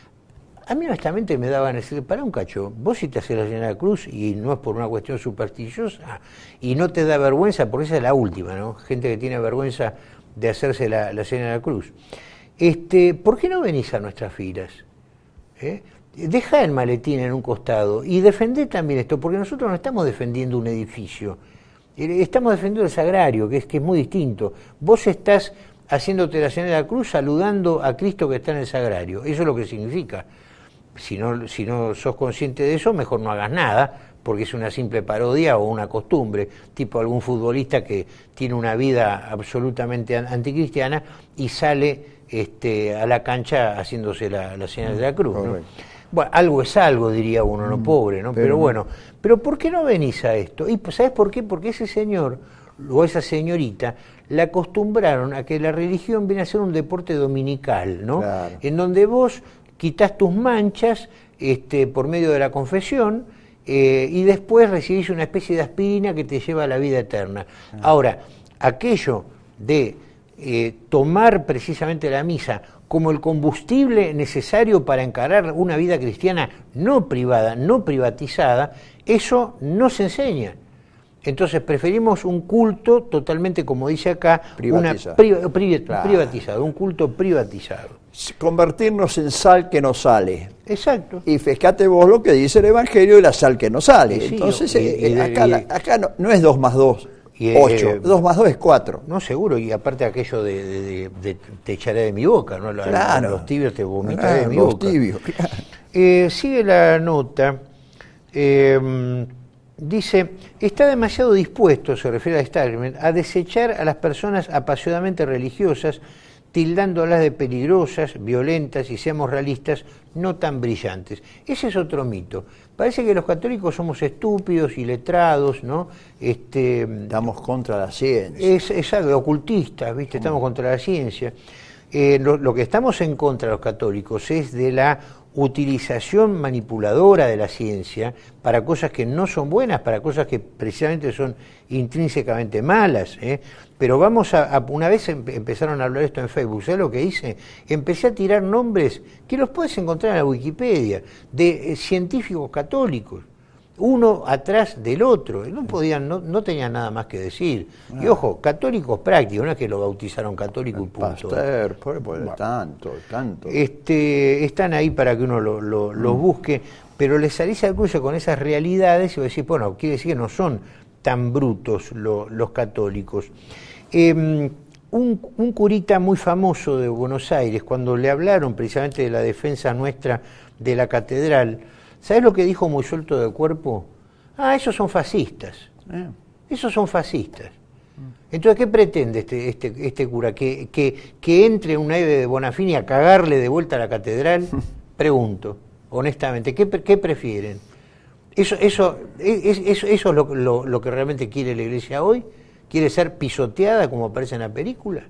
A mí honestamente me daban decir, para un cacho, vos si te haces la señal de la cruz y no es por una cuestión supersticiosa y no te da vergüenza, porque esa es la última, ¿no? Gente que tiene vergüenza de hacerse la, la señal de la cruz. Este, ¿por qué no venís a nuestras filas? ¿Eh? Deja el maletín en un costado y defendé también esto, porque nosotros no estamos defendiendo un edificio, estamos defendiendo el sagrario, que es, que es muy distinto. Vos estás haciéndote la señal de la cruz saludando a Cristo que está en el sagrario, eso es lo que significa. Si no, si no sos consciente de eso, mejor no hagas nada, porque es una simple parodia o una costumbre, tipo algún futbolista que tiene una vida absolutamente anticristiana y sale este, a la cancha haciéndose la, la señal de la cruz, ¿no? Bueno, algo es algo, diría uno, no pobre, ¿no? Pero, pero bueno, pero ¿por qué no venís a esto? Y ¿sabes por qué? Porque ese señor o esa señorita la acostumbraron a que la religión viene a ser un deporte dominical, ¿no? Claro. En donde vos quitas tus manchas este, por medio de la confesión eh, y después recibís una especie de aspirina que te lleva a la vida eterna. Ah. Ahora, aquello de eh, tomar precisamente la misa como el combustible necesario para encarar una vida cristiana no privada, no privatizada, eso no se enseña. Entonces preferimos un culto totalmente, como dice acá, privatizado, una, pri, pri, claro. privatizado, un culto privatizado. Convertirnos en sal que no sale. Exacto. Y fíjate vos lo que dice el Evangelio de la sal que no sale. Sí, Entonces, y, eh, y, acá, y, acá no, no es dos más dos. Y, ocho, eh, dos más dos es cuatro. No, seguro, y aparte aquello de, de, de, de te echaré de mi boca, ¿no? La, claro. Los tibios te vomitaré claro, de mi los boca. Tibios, claro. eh, sigue la nota, eh, dice, está demasiado dispuesto, se refiere a Staglman, a desechar a las personas apasionadamente religiosas, tildándolas de peligrosas, violentas y, seamos realistas, no tan brillantes. Ese es otro mito. Parece que los católicos somos estúpidos, iletrados, ¿no? Este, Estamos contra la ciencia. Es, es algo ocultistas, ¿viste? Estamos contra la ciencia. Eh, lo, lo que estamos en contra los católicos es de la utilización manipuladora de la ciencia para cosas que no son buenas, para cosas que precisamente son intrínsecamente malas, ¿eh? Pero vamos a, a una vez em, empezaron a hablar esto en Facebook, ¿sabes lo que hice? Empecé a tirar nombres que los puedes encontrar en la Wikipedia, de eh, científicos católicos, uno atrás del otro, no podían, no, no tenían nada más que decir. Ah. Y ojo, católicos prácticos, no es que lo bautizaron católico y punto. Pasteur, por, por bueno, tanto, tanto. Este, están ahí para que uno lo, lo, mm. los busque, pero les salís al cruce con esas realidades y vos decís, bueno, quiere decir que no son tan brutos lo, los católicos. Eh, un, un curita muy famoso de Buenos Aires, cuando le hablaron precisamente de la defensa nuestra de la catedral, ¿sabes lo que dijo muy suelto de cuerpo? Ah, esos son fascistas. Eh. Esos son fascistas. Entonces, ¿qué pretende este, este, este cura? ¿Que, que, que entre un Eve de Bonafini a cagarle de vuelta a la catedral? Pregunto, honestamente, ¿qué, qué prefieren? ¿Eso, eso, es, eso, eso es lo, lo, lo que realmente quiere la Iglesia hoy? ¿Quiere ser pisoteada como aparece en la película?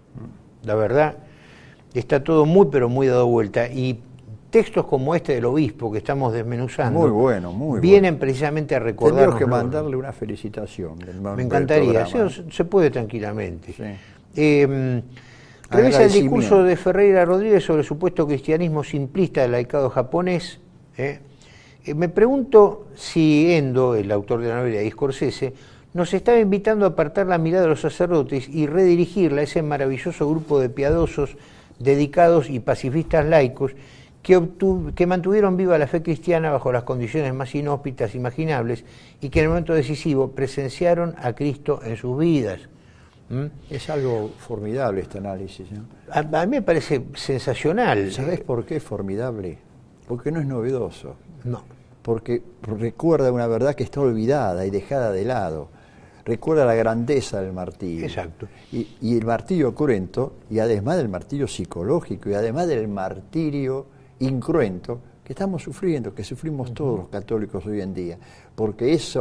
La verdad, está todo muy, pero muy dado vuelta. Y textos como este del obispo que estamos desmenuzando muy bueno, muy vienen bueno. precisamente a recordarnos. Tenemos que mandarle una felicitación. Del Me encantaría, sí, se puede tranquilamente. Sí. Eh, revisa el discurso de Ferreira Rodríguez sobre el supuesto cristianismo simplista del laicado japonés. ¿eh? Eh, me pregunto si Endo, el autor de la novela de Scorsese, nos estaba invitando a apartar la mirada de los sacerdotes y redirigirla a ese maravilloso grupo de piadosos, dedicados y pacifistas laicos que, obtuv- que mantuvieron viva la fe cristiana bajo las condiciones más inhóspitas imaginables y que en el momento decisivo presenciaron a Cristo en sus vidas. ¿Mm? Es algo formidable este análisis, ¿no? A, a mí me parece sensacional. ¿Sabés por qué es formidable? Porque no es novedoso. No. Porque recuerda una verdad que está olvidada y dejada de lado. Recuerda la grandeza del martirio. Exacto. Y, y el martirio cruento, y además del martirio psicológico, y además del martirio incruento que estamos sufriendo, que sufrimos uh-huh. todos los católicos hoy en día. Porque eso,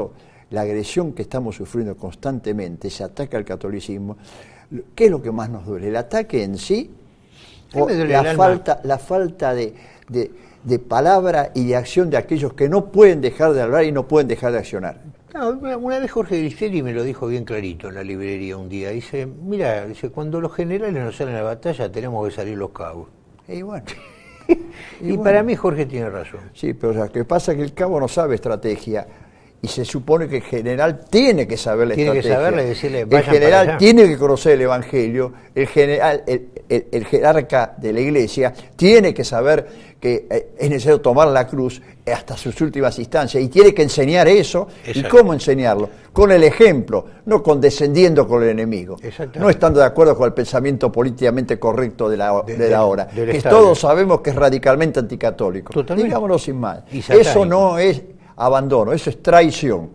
la agresión que estamos sufriendo constantemente, ese ataque al catolicismo, ¿qué es lo que más nos duele? ¿El ataque en sí? ¿O la falta, la falta de, de, de palabra y de acción de aquellos que no pueden dejar de hablar y no pueden dejar de accionar? No, una, una vez Jorge Griselli me lo dijo bien clarito en la librería un día. Dice, mira, dice, cuando los generales no salen a la batalla tenemos que salir los cabos. Y bueno... y, y bueno, para mí Jorge tiene razón. Sí, pero lo que pasa es que el cabo no sabe estrategia y se supone que el general tiene que saber la tiene estrategia. Tiene que saberle y decirle, el vayan general para allá. Tiene que conocer el evangelio, el general, el, el, el jerarca de la iglesia tiene que saber que eh, es necesario tomar la cruz hasta sus últimas instancias y tiene que enseñar eso. ¿Y cómo enseñarlo? Con el ejemplo, no condescendiendo con el enemigo, no estando de acuerdo con el pensamiento políticamente correcto de la, de, de la hora, que Estado. Todos sabemos que es radicalmente anticatólico. Totalmente. Digámoslo sin más. Eso no es abandono, eso es traición.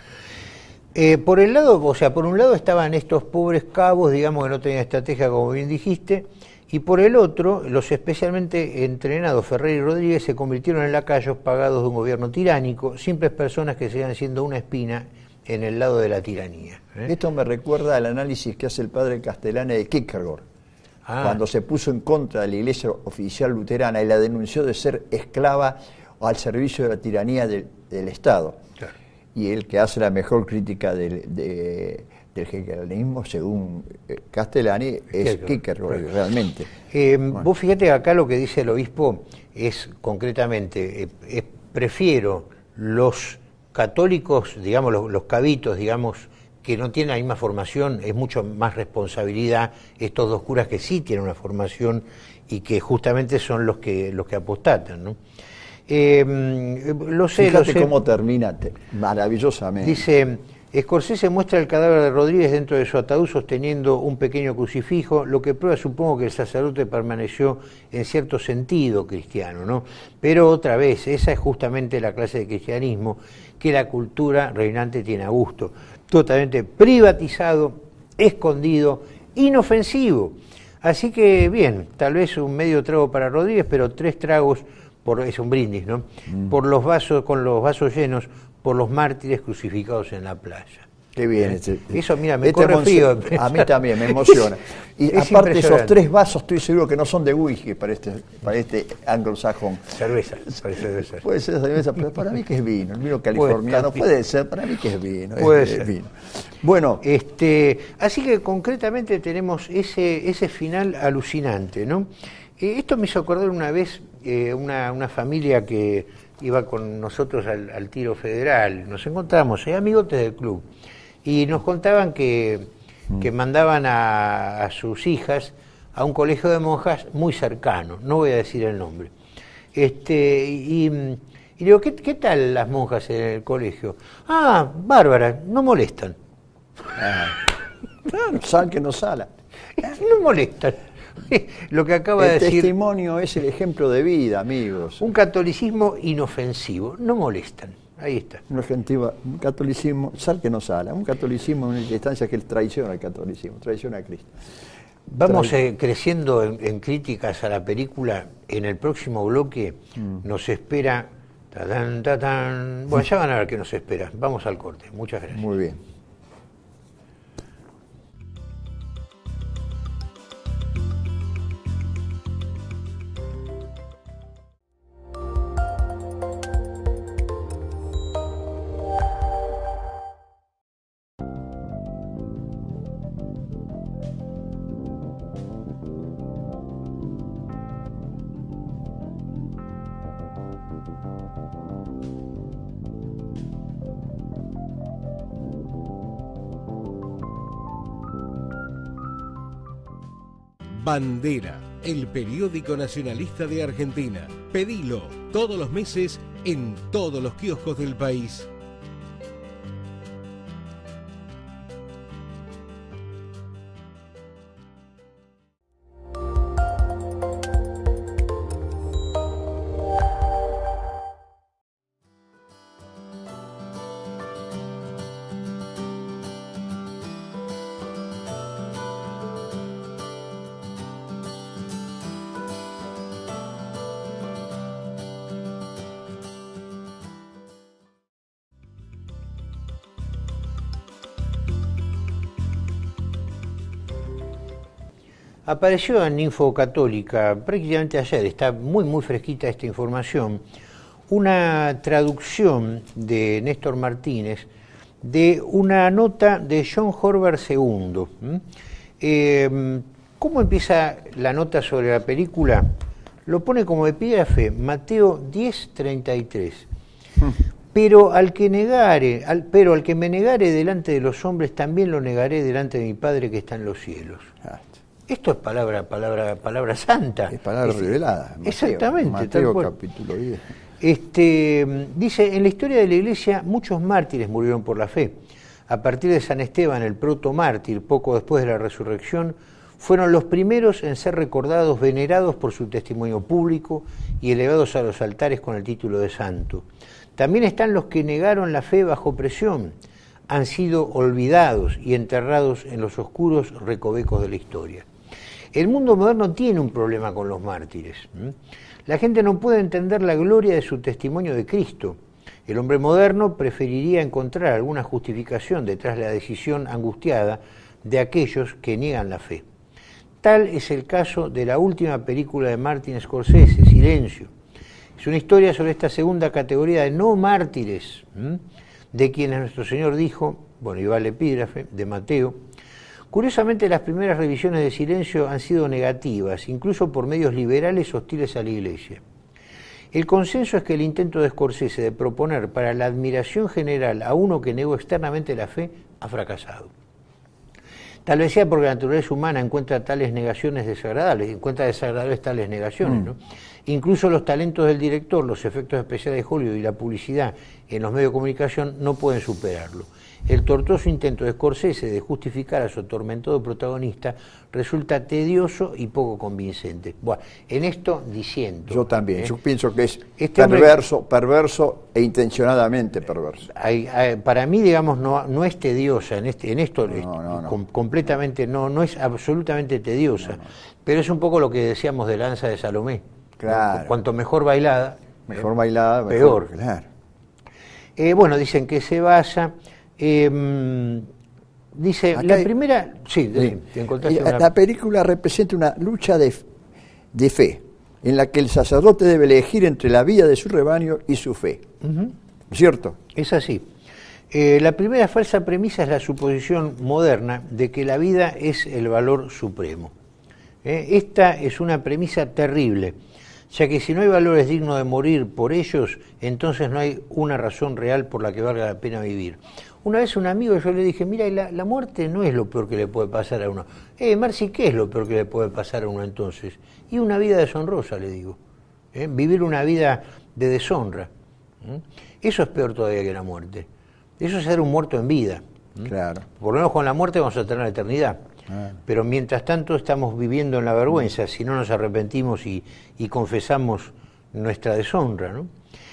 Eh, por el lado, o sea, por un lado estaban estos pobres cabos, digamos, que no tenían estrategia, como bien dijiste, y por el otro, los especialmente entrenados Ferrer y Rodríguez se convirtieron en lacayos pagados de un gobierno tiránico, simples personas que siguen siendo una espina en el lado de la tiranía. ¿eh? Esto me recuerda al análisis que hace el padre Castellani de Kierkegaard, ah. cuando se puso en contra de la iglesia oficial luterana y la denunció de ser esclava al servicio de la tiranía del, del Estado. Claro. Y él que hace la mejor crítica del, de, del hegelianismo, según Castellani, es Kierkegaard, claro. realmente. Eh, bueno. Vos fíjate acá lo que dice el obispo es concretamente, eh, es, prefiero los católicos, digamos, los, los cabitos, digamos, que no tienen la misma formación, es mucho más responsabilidad estos dos curas que sí tienen una formación y que justamente son los que los que apostatan, ¿no? Eh, lo sé, Fíjate lo sé. cómo termina maravillosamente. Dice, Scorsese muestra el cadáver de Rodríguez dentro de su ataúd sosteniendo un pequeño crucifijo, lo que prueba, supongo, que el sacerdote permaneció en cierto sentido cristiano, ¿no? Pero otra vez, esa es justamente la clase de cristianismo que la cultura reinante tiene a gusto, totalmente privatizado, escondido, inofensivo. Así que, bien, tal vez un medio trago para Rodríguez, pero tres tragos, por, es un brindis, ¿no? Mm. Por los vasos, con los vasos llenos, por los mártires crucificados en la playa. Qué bien. Este, Eso, mira, me este corre frío. A mí también, me emociona. Y es aparte esos tres vasos, estoy seguro que no son de whisky para este, para este anglosajón. Cerveza, cerveza. Puede ser cerveza, pero para mí que es vino. El vino californiano puede, puede ser, para mí que es vino. Puede es, ser. Es vino. Bueno. Este, así que concretamente tenemos ese, ese final alucinante, ¿no? Eh, esto me hizo acordar una vez eh, una, una familia que iba con nosotros al, al tiro federal, nos encontramos, eh, amigotes del club, y nos contaban que, mm. que mandaban a, a sus hijas a un colegio de monjas muy cercano, no voy a decir el nombre. Este, y, y digo, ¿qué, ¿qué tal las monjas en el colegio? Ah, bárbara, no molestan. Ah, claro, sal que no sala. No molestan. Lo que acaba el de decir. El testimonio es el ejemplo de vida, amigos. Un catolicismo inofensivo, no molestan. Ahí está. Un, un catolicismo, sal que no sala, un catolicismo en distancia que traiciona al catolicismo, traiciona a Cristo. Vamos eh, creciendo en, en críticas a la película. En el próximo bloque mm. nos espera. Tatán, tatán. Bueno, ya van a ver qué nos espera. Vamos al corte. Muchas gracias. Muy bien. Bandera, el periódico nacionalista de Argentina. Pedilo todos los meses en todos los kioscos del país. apareció en Info Católica prácticamente ayer, está muy muy fresquita esta información, una traducción de Néstor Martínez de una nota de John Horvath segundo. Eh, ¿Cómo empieza la nota sobre la película? Lo pone como epígrafe Mateo diez, treinta y tres. Pero al que negare, al, pero al que me negare delante de los hombres, también lo negaré delante de mi Padre que está en los cielos. Esto es palabra, palabra, palabra santa. Es palabra es, revelada. Mateo, exactamente. Mateo capítulo diez. Este, dice, en la historia de la Iglesia muchos mártires murieron por la fe. A partir de San Esteban, el protomártir, poco después de la resurrección, fueron los primeros en ser recordados, venerados por su testimonio público y elevados a los altares con el título de santo. También están los que negaron la fe bajo presión, han sido olvidados y enterrados en los oscuros recovecos de la historia. El mundo moderno tiene un problema con los mártires. La gente no puede entender la gloria de su testimonio de Cristo. El hombre moderno preferiría encontrar alguna justificación detrás de la decisión angustiada de aquellos que niegan la fe. Tal es el caso de la última película de Martin Scorsese, Silencio. Es una historia sobre esta segunda categoría de no mártires, ¿m? de quienes nuestro Señor dijo, bueno, y va el epígrafe de Mateo. Curiosamente, las primeras revisiones de Silencio han sido negativas, incluso por medios liberales hostiles a la Iglesia. El consenso es que el intento de Scorsese de proponer para la admiración general a uno que negó externamente la fe ha fracasado. Tal vez sea porque la naturaleza humana encuentra tales negaciones desagradables, encuentra desagradables tales negaciones, mm. ¿no? Incluso los talentos del director, los efectos especiales de Hollywood y la publicidad en los medios de comunicación no pueden superarlo. El tortuoso intento de Scorsese de justificar a su atormentado protagonista resulta tedioso y poco convincente. Bueno, en esto disiento. Yo también, ¿eh? Yo pienso que es este perverso, hombre, perverso e intencionadamente perverso. Hay, hay, para mí, digamos, no, no es tediosa, en, este, en esto no, es, no, no. Com, completamente, no, no es absolutamente tediosa, no, no. Pero es un poco lo que decíamos de la danza de Salomé. Claro. ¿No? Cuanto mejor bailada, mejor eh, bailada, mejor, peor. Claro. Eh, bueno, dicen que se basa... Eh, dice, acá la hay, primera... Sí, sí. Te encontraste la, una... la película representa una lucha de, de fe, en la que el sacerdote debe elegir entre la vida de su rebaño y su fe. Uh-huh. ¿Cierto? Es así. Eh, la primera falsa premisa es la suposición moderna de que la vida es el valor supremo. Eh, esta es una premisa terrible, ya que si no hay valores dignos de morir por ellos, entonces no hay una razón real por la que valga la pena vivir. Una vez un amigo, yo le dije, mira, la, la muerte no es lo peor que le puede pasar a uno. Eh, Marci, ¿qué es lo peor que le puede pasar a uno entonces? Y una vida deshonrosa, le digo. ¿Eh? Vivir una vida de deshonra. ¿Eh? Eso es peor todavía que la muerte. Eso es ser un muerto en vida. ¿Eh? Claro. Por lo menos con la muerte vamos a tener la eternidad. Ah. Pero mientras tanto estamos viviendo en la vergüenza, si no nos arrepentimos y, y confesamos nuestra deshonra, ¿no?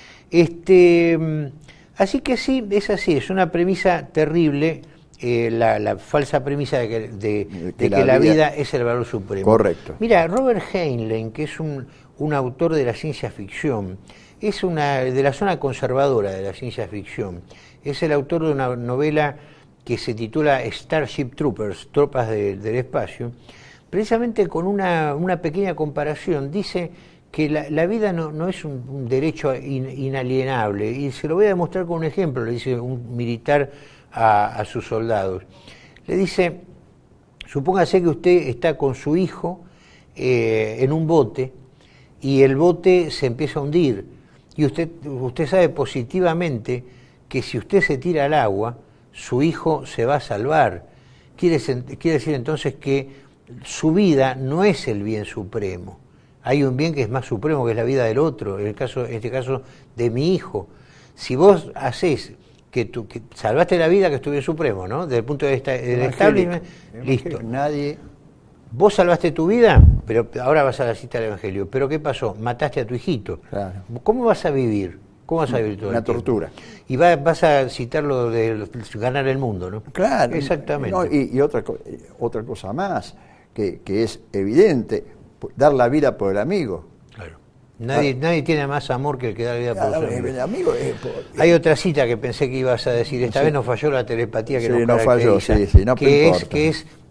Este, así que sí, es así, es una premisa terrible, eh, la, la falsa premisa de que, de, de que, de que la, la vida, vida es el valor supremo. Correcto. Mira, Robert Heinlein, que es un, un autor de la ciencia ficción, es una de la zona conservadora de la ciencia ficción, es el autor de una novela que se titula Starship Troopers, Tropas de, del Espacio, precisamente con una, una pequeña comparación, dice que la, la vida no, no es un, un derecho in, inalienable, y se lo voy a demostrar con un ejemplo, le dice un militar a, a sus soldados. Le dice, supóngase que usted está con su hijo eh, en un bote, y el bote se empieza a hundir, y usted, usted sabe positivamente que si usted se tira al agua, su hijo se va a salvar. Quiere, quiere decir entonces que su vida no es el bien supremo. Hay un bien que es más supremo, que es la vida del otro, en, el caso, en este caso de mi hijo. Si vos hacés que, tu, que salvaste la vida, que es tu bien supremo, ¿no? Desde el punto de vista del establishment, listo. Nadie... Vos salvaste tu vida, pero ahora vas a la cita del Evangelio. ¿Pero qué pasó? Mataste a tu hijito. Claro. ¿Cómo vas a vivir? ¿Cómo vas a vivir todo Una el tiempo? tortura. Y va, vas a citar lo de ganar el mundo, ¿no? Claro. Exactamente. No, y y otra, otra cosa más, que, que es evidente, dar la vida por el amigo. Claro. Nadie, ah. nadie tiene más amor que el que da la vida por claro, su amigo. El amigo es por... Hay otra cita que pensé que ibas a decir, esta sí. vez no falló la telepatía que sí, nos no caracteriza, falló, sí, sí, no que, importa. es, que es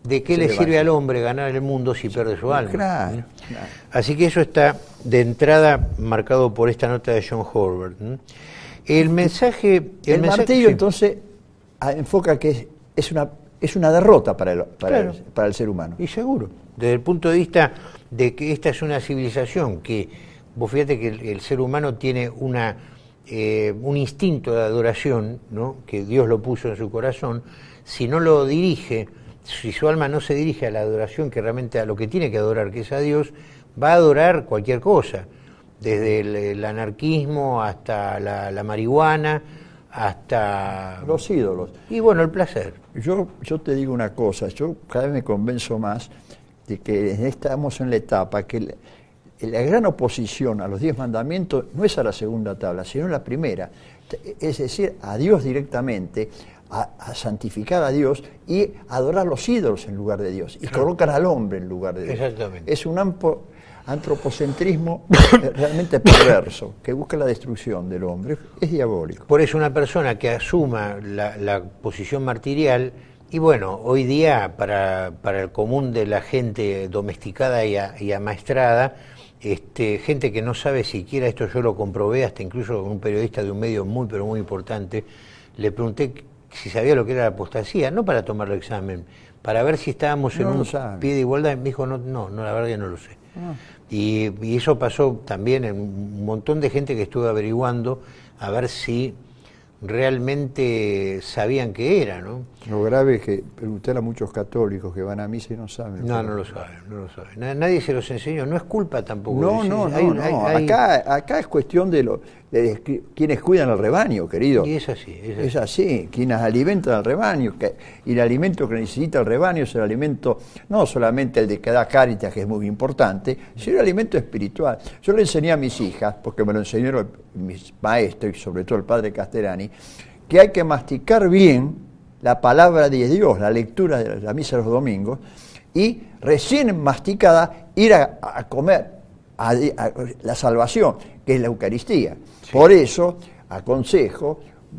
¿de qué se le le sirve vaya. al hombre ganar el mundo si pierde su alma? Claro, ¿Mm? claro. Así que eso está de entrada marcado por esta nota de John Horvath. ¿Mm? El mensaje... El, El, mensaje, martillo sí. entonces a- enfoca que es, es una es una derrota para el, para, Claro. el, para el ser humano. Y seguro, desde el punto de vista de que esta es una civilización que, vos fíjate que el, el ser humano tiene una eh, un instinto de adoración, ¿no? Que Dios lo puso en su corazón, si no lo dirige, si su alma no se dirige a la adoración, que realmente a lo que tiene que adorar, que es a Dios, va a adorar cualquier cosa, desde el, el anarquismo hasta la, la marihuana, hasta... Los ídolos. Y bueno, el placer. Yo, yo te digo una cosa, yo cada vez me convenzo más de que estamos en la etapa que la, la gran oposición a los diez mandamientos no es a la segunda tabla, sino a la primera. Es decir, a Dios directamente, a, a santificar a Dios y adorar los ídolos en lugar de Dios, y Claro. colocar al hombre en lugar de Dios. Exactamente. Es un ampo, antropocentrismo realmente perverso, que busca la destrucción del hombre, es diabólico. Por eso una persona que asuma la, la posición martirial, y bueno, hoy día para, para el común de la gente domesticada y, a, y amaestrada, este, gente que no sabe siquiera, esto yo lo comprobé hasta incluso con un periodista de un medio muy pero muy importante, le pregunté si sabía lo que era la apostasía, no para tomar el examen, para ver si estábamos No en lo un sabe. pie de igualdad, me dijo, no, no, no, la verdad que no lo sé. Ah. Y, y eso pasó también en un montón de gente que estuve averiguando a ver si realmente sabían qué era, ¿no? Lo grave es que pregunté a muchos católicos que van a misa y no saben. No, no lo saben, no lo saben. Na- Nadie se los enseñó, no es culpa tampoco. No, Es- no, no, hay- no. hay- hay- Acá, acá es cuestión de, lo, de que- quienes cuidan al rebaño, querido. Y es así, es así. Es así, quienes alimentan al rebaño. Que, y el alimento que necesita el rebaño es el alimento, no solamente el de que da Cáritas, que es muy importante, sino el alimento espiritual. Yo le enseñé a mis hijas, porque me lo enseñaron mis maestros y sobre todo el padre Castellani, que hay que masticar bien la palabra de Dios, la lectura de la misa de los domingos, y recién masticada ir a, a comer a, a la salvación, que es la Eucaristía. Sí. Por eso aconsejo,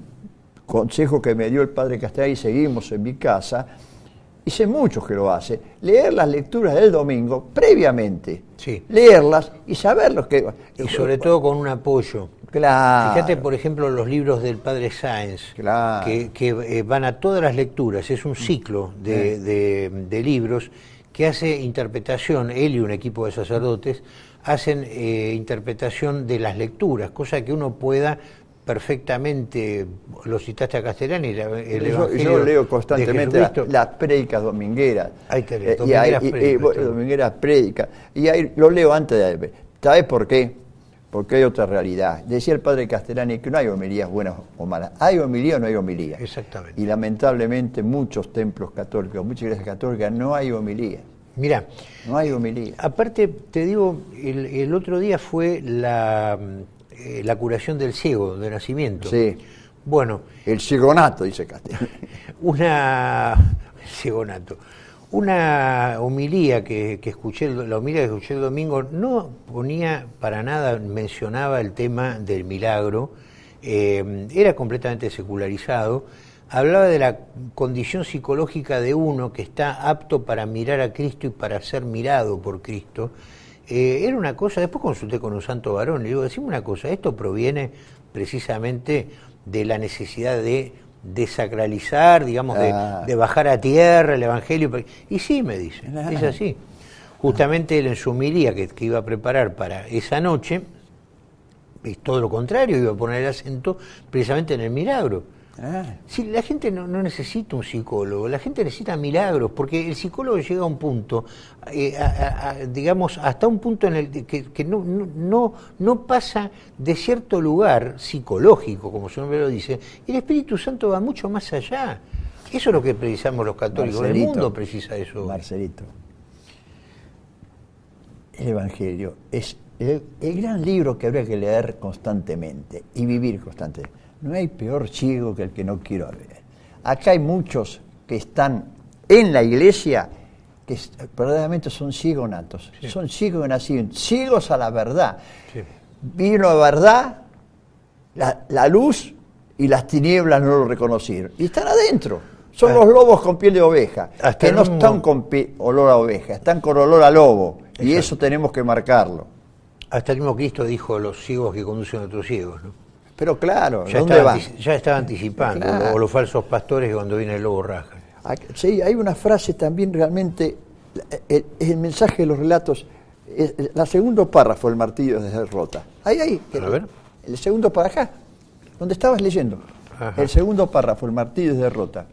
consejo que me dio el padre Castellani, y seguimos en mi casa, hice muchos que lo hacen, leer las lecturas del domingo previamente, Sí. leerlas y saber lo que... Y sobre todo con un apoyo. Claro. Fíjate, por ejemplo, los libros del padre Sáenz, Claro. que, que eh, van a todas las lecturas, es un ciclo de, de, de libros que hace interpretación, él y un equipo de sacerdotes, hacen eh, interpretación de las lecturas, cosa que uno pueda perfectamente, lo citaste a Castellani, el Yo, Evangelio yo leo de constantemente la- Jesucristo. las prédicas domingueras. Ahí te leo, Eh, y domingueras ahí- y- prédicas, y, bueno, claro. domingueras prédicas. Y ahí lo leo antes de... ¿Sabes por qué? Porque hay otra realidad. Decía el padre Castellani que no hay homilías buenas o malas. ¿Hay homilía o no hay homilía? Exactamente. Y lamentablemente en muchos templos católicos, muchas iglesias católicas, no hay homilía. Mirá, No hay homilía. aparte, te digo, el, el otro día fue la, eh, la curación del ciego de nacimiento. Sí. Bueno, El cigonato, dice Castellani. una ciegonato, una homilía que, que escuché, el- la homilía que escuché el domingo no ponía para nada, mencionaba el tema del milagro, eh, era completamente secularizado, hablaba de la condición psicológica de uno que está apto para mirar a Cristo y para ser mirado por Cristo. Eh, era una cosa, después consulté con un santo varón, le digo, decime una cosa, esto proviene precisamente de la necesidad de desacralizar, digamos, de, Ah. de bajar a tierra el Evangelio. Y sí, me dice, Ah. es así. Justamente él en su homilía que, que iba a preparar para esa noche, es todo lo contrario, iba a poner el acento precisamente en el milagro. Ah. Sí, la gente no, no necesita un psicólogo, la gente necesita milagros, porque el psicólogo llega a un punto, eh, a- a- a, digamos, hasta un punto en el que, que no, no, no, no pasa de cierto lugar psicológico, como su nombre lo dice, y el Espíritu Santo va mucho más allá. Eso es lo que precisamos los católicos, Marcelito, el mundo precisa eso. Marcelito, el Evangelio es el, el gran libro que habría que leer constantemente y vivir constantemente. No hay peor ciego que el que no quiere ver. Acá hay muchos que están en la iglesia que es- verdaderamente son ciegos natos, Sí. son ciegos de nacimiento, ciegos a la verdad. Sí. Vino la verdad, la, la luz y las tinieblas no lo reconocieron. Y están adentro. Son ah, los lobos con piel de oveja, hasta que no mismo, están con olor a oveja, están con olor a lobo. Exacto. Y eso tenemos que marcarlo. Hasta el mismo Cristo dijo los ciegos que conducen a otros ciegos, ¿no? Pero claro, Ya ¿dónde estaba, van? antici- ya estaba anticipando, Claro. o los falsos pastores que cuando viene el lobo raja. Sí, hay una frase también realmente, el, el mensaje de los relatos, el, el segundo párrafo, el martillo de derrota. Ahí, ahí. A ver. El segundo párrafo, acá, donde estabas leyendo. Ajá. El segundo párrafo, el martillo de derrota.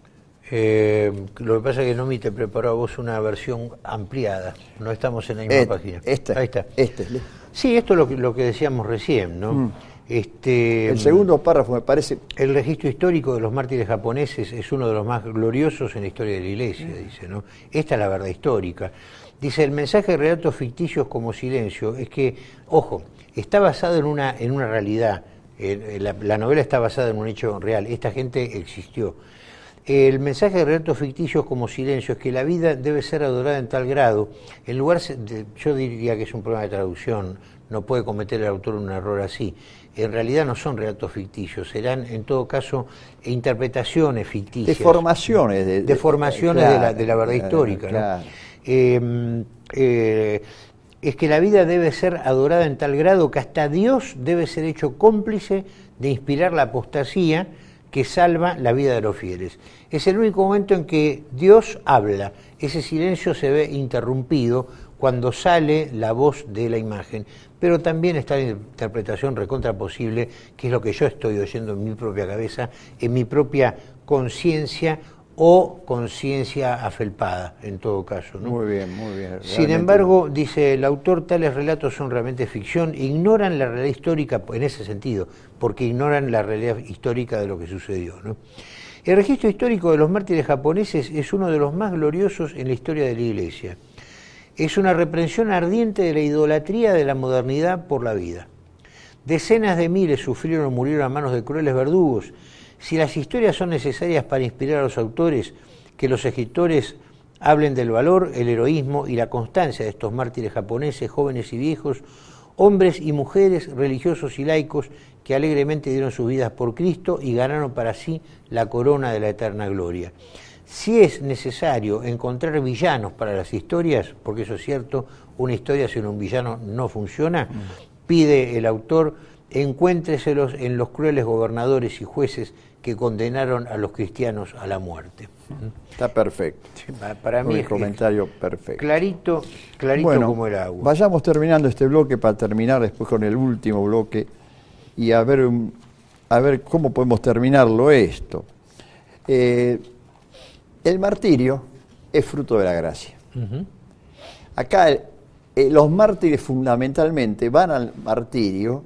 Eh, lo que pasa es que Nomi te preparó a vos una versión ampliada, no estamos en la misma Eh, página. Este, Ahí está. Este. Sí, esto es lo que, lo que decíamos recién, ¿no? Mm. Este, El segundo párrafo me parece... El registro histórico de los mártires japoneses es uno de los más gloriosos en la historia de la Iglesia, dice, ¿no? Esta es la verdad histórica. Dice, el mensaje de relatos ficticios como silencio es que, ojo, está basado en una, en una realidad. Eh, la, la novela está basada en un hecho real. Esta gente existió. El mensaje de relatos ficticios como silencio es que la vida debe ser adorada en tal grado, en lugar de, yo diría que es un problema de traducción, no puede cometer el autor un error así. En realidad no son relatos ficticios, serán en todo caso interpretaciones ficticias. Deformaciones. De, de, Deformaciones claro, de, la, de la verdad claro, histórica. claro. ¿no? Eh, eh, es que la vida debe ser adorada en tal grado que hasta Dios debe ser hecho cómplice de inspirar la apostasía que salva la vida de los fieles. Es el único momento en que Dios habla. Ese silencio se ve interrumpido cuando sale la voz de la imagen. Pero también está la interpretación recontra posible, que es lo que yo estoy oyendo en mi propia cabeza, en mi propia conciencia o conciencia afelpada, en todo caso, ¿no? Muy bien, muy bien. Sin realmente. embargo, dice el autor, tales relatos son realmente ficción, ignoran la realidad histórica en ese sentido, porque ignoran la realidad histórica de lo que sucedió, ¿no? El registro histórico de los mártires japoneses es uno de los más gloriosos en la historia de la Iglesia. Es una reprensión ardiente de la idolatría de la modernidad por la vida. Decenas de miles sufrieron o murieron a manos de crueles verdugos. Si las historias son necesarias para inspirar a los autores, que los escritores hablen del valor, el heroísmo y la constancia de estos mártires japoneses, jóvenes y viejos, hombres y mujeres, religiosos y laicos, que alegremente dieron sus vidas por Cristo y ganaron para sí la corona de la eterna gloria. Si es necesario encontrar villanos para las historias, porque eso es cierto, una historia sin un villano no funciona, mm. pide el autor, encuéntreselos en los crueles gobernadores y jueces que condenaron a los cristianos a la muerte. Está perfecto. Sí, para mí un es comentario perfecto. Clarito, clarito bueno, como el agua. Vayamos terminando este bloque para terminar después con el último bloque y a ver, un, a ver cómo podemos terminarlo esto. Eh, el martirio es fruto de la gracia. Uh-huh. Acá el, eh, los mártires fundamentalmente van al martirio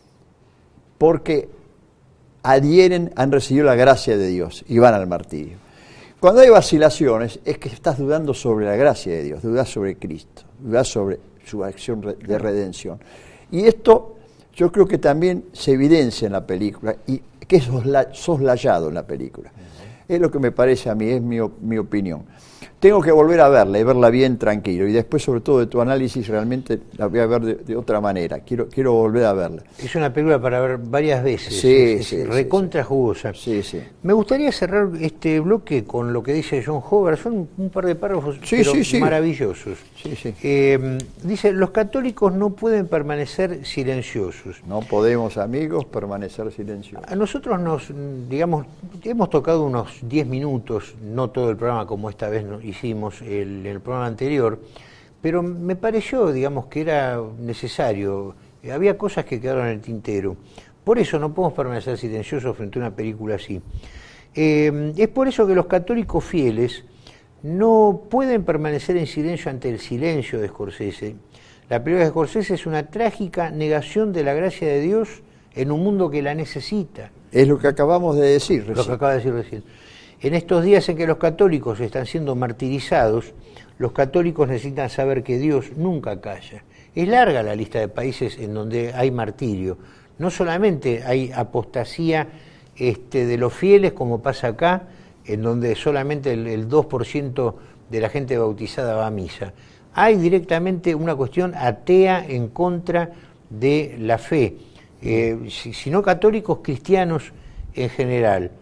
porque adhieren, han recibido la gracia de Dios y van al martirio. Cuando hay vacilaciones es que estás dudando sobre la gracia de Dios, dudas sobre Cristo, dudas sobre su acción de redención. Y esto yo creo que también se evidencia en la película y que es soslayado en la película. Es lo que me parece a mí, es mi, mi opinión. Tengo que volver a verla y verla bien tranquilo. Y después, sobre todo, de tu análisis, realmente la voy a ver de, de otra manera. Quiero quiero volver a verla. Es una película para ver varias veces. Sí, es, sí, es sí, recontra sí. jugosa. Sí, sí. Me gustaría cerrar este bloque con lo que dice John Hover. Son un, un par de párrafos sí, pero sí, sí. maravillosos. Sí, sí. Eh, dice, los católicos no pueden permanecer silenciosos. No podemos, amigos, permanecer silenciosos. A nosotros nos, digamos, hemos tocado unos diez minutos, no todo el programa como esta vez no hicimos el, el programa anterior, pero me pareció, digamos, que era necesario. Había cosas que quedaron en el tintero. Por eso no podemos permanecer silenciosos frente a una película así. Eh, es por eso que los católicos fieles no pueden permanecer en silencio ante el silencio de Scorsese. La película de Scorsese es una trágica negación de la gracia de Dios en un mundo que la necesita. Es lo que acabamos de decir recién. Lo que acaba de decir recién. En estos días en que los católicos están siendo martirizados, los católicos necesitan saber que Dios nunca calla. Es larga la lista de países en donde hay martirio. No solamente hay apostasía este, de los fieles, como pasa acá, en donde solamente el, el dos por ciento de la gente bautizada va a misa. Hay directamente una cuestión atea en contra de la fe, eh, si, si no católicos, cristianos en general.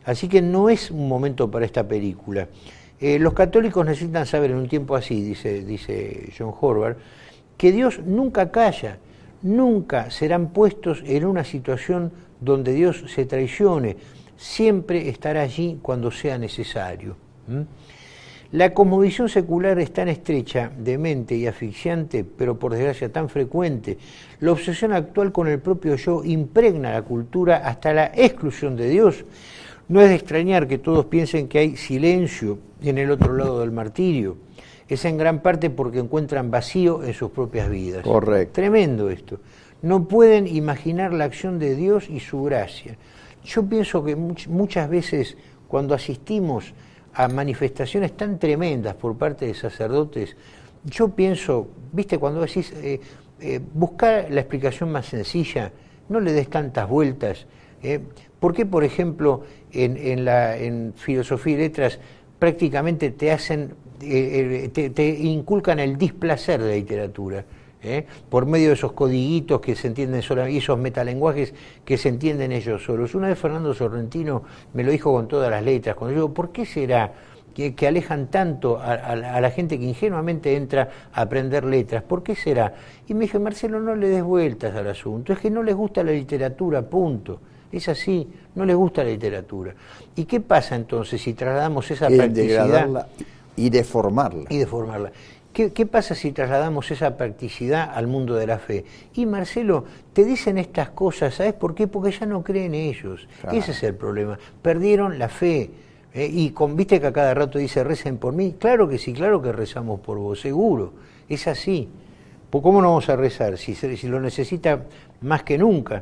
Así que no es un momento para esta película. Eh, los católicos necesitan saber en un tiempo así, dice, dice John Horvath, que Dios nunca calla, nunca serán puestos en una situación donde Dios se traicione, siempre estará allí cuando sea necesario. ¿Mm? La cosmovisión secular es tan estrecha, demente y asfixiante, pero por desgracia tan frecuente. La obsesión actual con el propio yo impregna la cultura hasta la exclusión de Dios. No es de extrañar que todos piensen que hay silencio en el otro lado del martirio. Es en gran parte porque encuentran vacío en sus propias vidas. Correcto. Tremendo esto. No pueden imaginar la acción de Dios y su gracia. Yo pienso que much- muchas veces cuando asistimos a manifestaciones tan tremendas por parte de sacerdotes, yo pienso, viste, cuando decís, eh, eh, buscar la explicación más sencilla, no le des tantas vueltas. Eh. ¿Por qué, por ejemplo, en, en, la, en filosofía y letras prácticamente te hacen, eh, te, te inculcan el displacer de la literatura? ¿Eh? Por medio de esos codiguitos que se entienden solos y esos metalenguajes que se entienden ellos solos. Una vez Fernando Sorrentino me lo dijo con todas las letras, cuando yo digo, ¿por qué será que, que alejan tanto a, a, a la gente que ingenuamente entra a aprender letras? ¿Por qué será? Y me dijo, Marcelo, no le des vueltas al asunto, es que no les gusta la literatura, punto. Es así, no les gusta la literatura. ¿Y qué pasa entonces si trasladamos esa Quieren practicidad degradarla y deformarla? Y deformarla. ¿Qué, ¿Qué pasa si trasladamos esa practicidad al mundo de la fe? Y Marcelo, te dicen estas cosas, ¿sabes por qué? Porque ya no creen ellos. Claro. Ese es el problema. Perdieron la fe. ¿eh? Y con, viste que a cada rato dice, recen por mí. Claro que sí, claro que rezamos por vos, seguro. Es así. ¿Cómo no vamos a rezar si, si lo necesita más que nunca?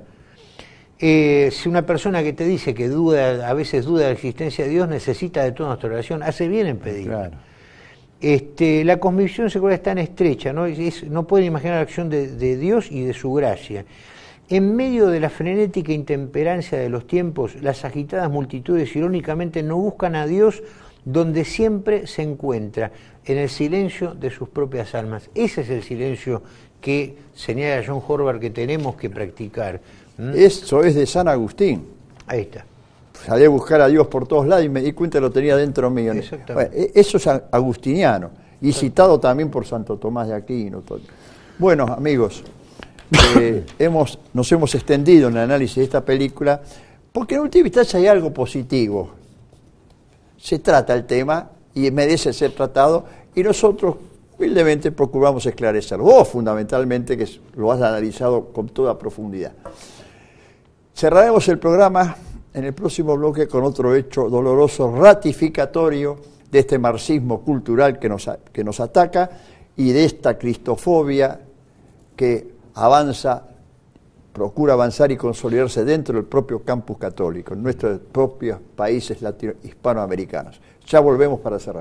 Eh, si una persona que te dice que duda, a veces duda de la existencia de Dios, necesita de toda nuestra oración, hace bien en pedir. Claro. Este, la cosmovisión secular es tan estrecha, ¿no? Es, no pueden imaginar la acción de, de Dios y de su gracia. En medio de la frenética intemperancia de los tiempos, las agitadas multitudes irónicamente no buscan a Dios donde siempre se encuentra, en el silencio de sus propias almas. Ese es el silencio que señala John Horvath que tenemos que practicar. ¿Mm? Eso es de San Agustín. Ahí está. Salí a buscar a Dios por todos lados y me di cuenta que lo tenía dentro mío. Bueno, eso es agustiniano y citado también por Santo Tomás de Aquino. Bueno, amigos, eh, hemos, nos hemos extendido en el análisis de esta película porque en última instancia hay algo positivo. Se trata el tema y merece ser tratado y nosotros humildemente procuramos esclarecerlo. Vos fundamentalmente que lo has analizado con toda profundidad. Cerraremos el programa en el próximo bloque con otro hecho doloroso, ratificatorio de este marxismo cultural que nos, que nos ataca y de esta cristofobia que avanza, procura avanzar y consolidarse dentro del propio campus católico, en nuestros propios países latino, hispanoamericanos. Ya volvemos para cerrar.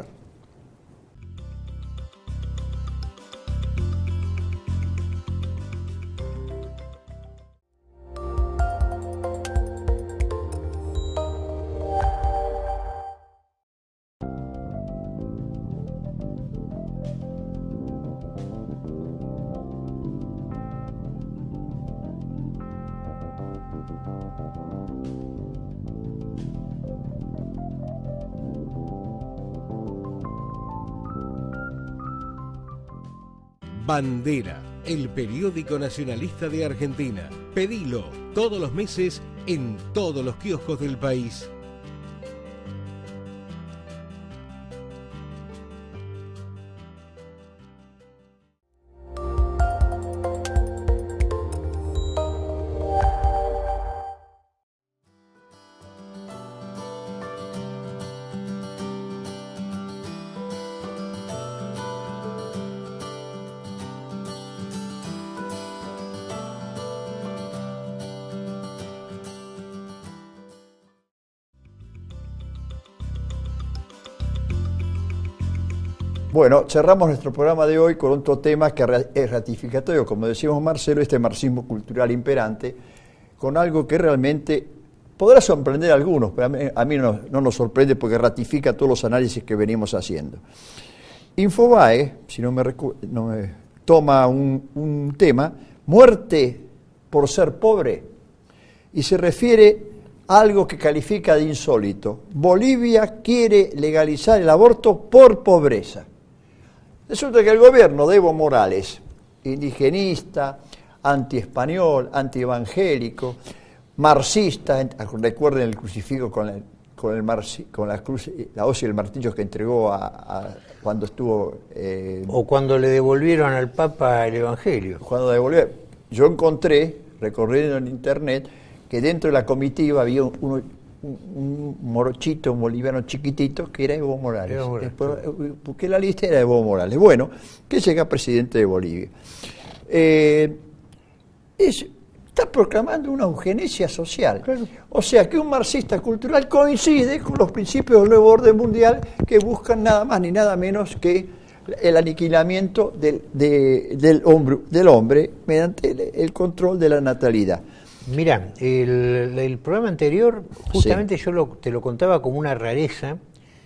Bandera, el periódico nacionalista de Argentina. Pedilo todos los meses en todos los kioscos del país. Bueno, cerramos nuestro programa de hoy con otro tema que es ratificatorio, como decíamos Marcelo, este marxismo cultural imperante, con algo que realmente podrá sorprender a algunos, pero a mí, a mí no, no nos sorprende porque ratifica todos los análisis que venimos haciendo. Infobae, si no me, recu- no me toma un, un tema, muerte por ser pobre, y se refiere algo que califica de insólito. Bolivia quiere legalizar el aborto por pobreza. Resulta que el gobierno de Evo Morales, indigenista, anti-español, anti-evangélico, marxista, recuerden el crucifijo con, el, con, el marci, con la, cruz, la hoz y el martillo que entregó a, a, cuando estuvo... Eh, o cuando le devolvieron al Papa el Evangelio. Cuando devolvió, yo encontré, recorriendo en internet, que dentro de la comitiva había un, un, un morochito, un boliviano chiquitito, que era Evo Morales. Evo Morales. Porque la lista era Evo Morales. Bueno, que llega presidente de Bolivia. Eh, es, está proclamando una eugenesia social. Claro. O sea que un marxista cultural coincide con los principios del nuevo orden mundial que buscan nada más ni nada menos que el aniquilamiento del, de, del, hombre, del hombre mediante el, el control de la natalidad. Mira, el, el programa anterior justamente sí. yo lo, te lo contaba como una rareza,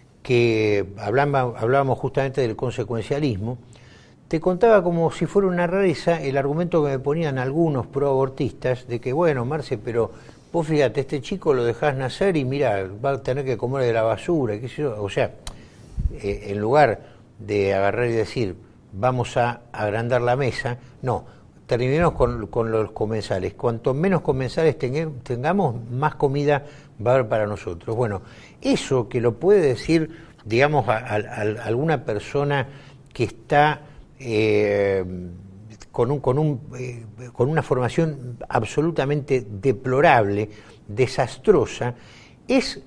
que hablaba, hablábamos justamente del consecuencialismo. Te contaba como si fuera una rareza el argumento que me ponían algunos proabortistas de que, bueno, Marce, pero vos fíjate, este chico lo dejás nacer y mira, va a tener que comer de la basura, qué sé yo. O sea, eh, en lugar de agarrar y decir, vamos a agrandar la mesa, no, terminemos con, con los comensales. Cuanto menos comensales ten, tengamos, más comida va a haber para nosotros. Bueno, eso que lo puede decir, digamos, a, a, a alguna persona que está... Eh, con, un, con, un, eh, con una formación absolutamente deplorable, desastrosa, es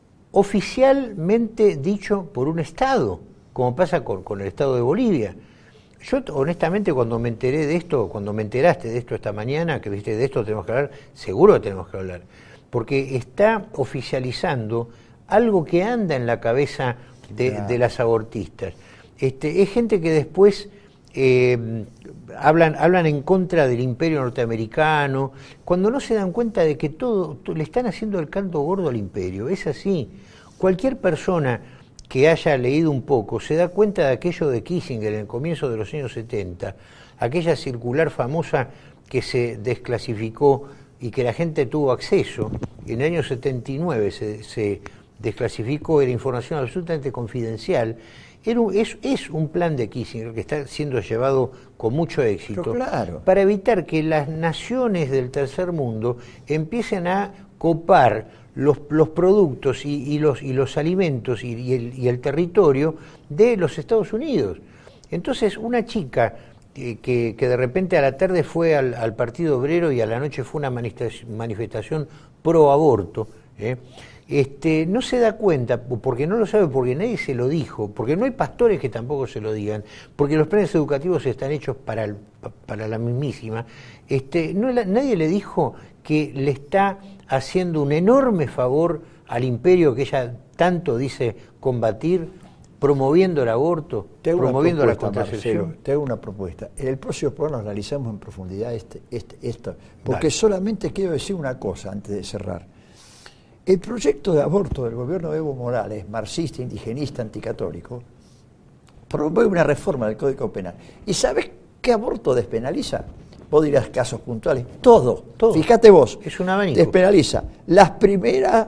oficialmente dicho por un Estado, como pasa con, con el Estado de Bolivia. Yo honestamente cuando me enteré de esto, cuando me enteraste de esto esta mañana, que viste de esto tenemos que hablar, seguro que tenemos que hablar, porque está oficializando algo que anda en la cabeza de, de las abortistas. Este, es gente que después eh, hablan, hablan en contra del imperio norteamericano, cuando no se dan cuenta de que todo, todo le están haciendo el canto gordo al imperio. Es así. Cualquier persona que haya leído un poco se da cuenta de aquello de Kissinger en el comienzo de los años setenta, aquella circular famosa que se desclasificó y que la gente tuvo acceso. En el año setenta y nueve se, se desclasificó, era información absolutamente confidencial. Era un, es, es un plan de Kissinger que está siendo llevado con mucho éxito, claro, para evitar que las naciones del tercer mundo empiecen a copar los, los productos y, y, los, y los alimentos y, y, el, y el territorio de los Estados Unidos. Entonces una chica eh, que, que de repente a la tarde fue al, al Partido Obrero y a la noche fue una manifestación, manifestación pro aborto, ¿eh? Este, no se da cuenta, porque no lo sabe, porque nadie se lo dijo, porque no hay pastores que tampoco se lo digan, porque los planes educativos están hechos para, el, para la mismísima. Este, no, nadie le dijo que le está haciendo un enorme favor al imperio que ella tanto dice combatir, promoviendo el aborto, promoviendo la contracepción. Marcelo, te hago una propuesta. En el próximo programa analizamos en profundidad este, este, esto, porque Dale. Solamente quiero decir una cosa antes de cerrar. El proyecto de aborto del gobierno de Evo Morales, marxista, indigenista, anticatólico, promueve una reforma del Código Penal. ¿Y sabes qué aborto despenaliza? Vos dirás casos puntuales. Todo, todo. Fíjate vos. Es un abanico. Despenaliza las primeras,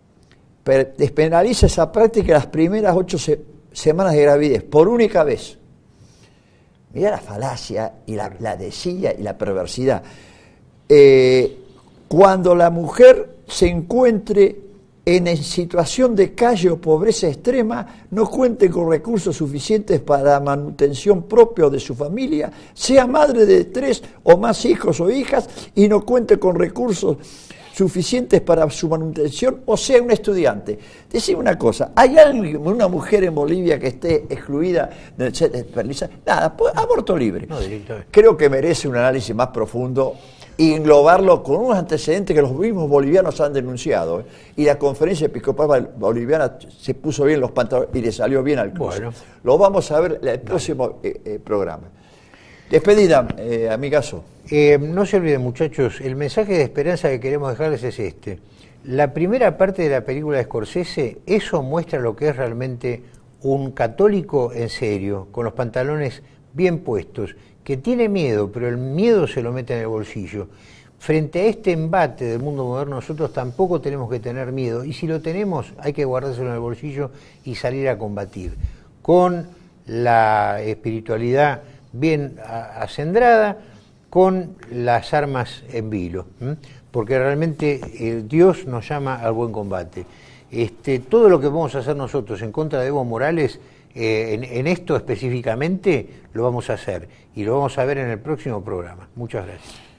despenaliza esa práctica las primeras ocho se, semanas de gravidez, por única vez. Mirá la falacia y la, la desidia y la perversidad. Eh, cuando la mujer se encuentre en situación de calle o pobreza extrema, no cuente con recursos suficientes para la manutención propia de su familia, sea madre de tres o más hijos o hijas y no cuente con recursos suficientes para su manutención, o sea, un estudiante. Decime una cosa, ¿hay alguien, una mujer en Bolivia que esté excluida del set de perlisa? Nada, pues, aborto libre. No, creo que merece un análisis más profundo y englobarlo con unos antecedentes que los mismos bolivianos han denunciado, ¿eh? Y la conferencia episcopal boliviana se puso bien los pantalones y le salió bien al curso. Bueno. Lo vamos a ver en el próximo eh, eh, programa. Despedida, eh, amigazo. Eh, no se olviden, muchachos, el mensaje de esperanza que queremos dejarles es este. La primera parte de la película de Scorsese, eso muestra lo que es realmente un católico en serio, con los pantalones bien puestos, que tiene miedo, pero el miedo se lo mete en el bolsillo. frente a este embate del mundo moderno, nosotros tampoco tenemos que tener miedo, y si lo tenemos, hay que guardárselo en el bolsillo y salir a combatir, con la espiritualidad bien acendrada, con las armas en vilo, ¿m? porque realmente eh, Dios nos llama al buen combate. Este, todo lo que vamos a hacer nosotros en contra de Evo Morales, eh, en, en esto específicamente, lo vamos a hacer, y lo vamos a ver en el próximo programa. Muchas gracias.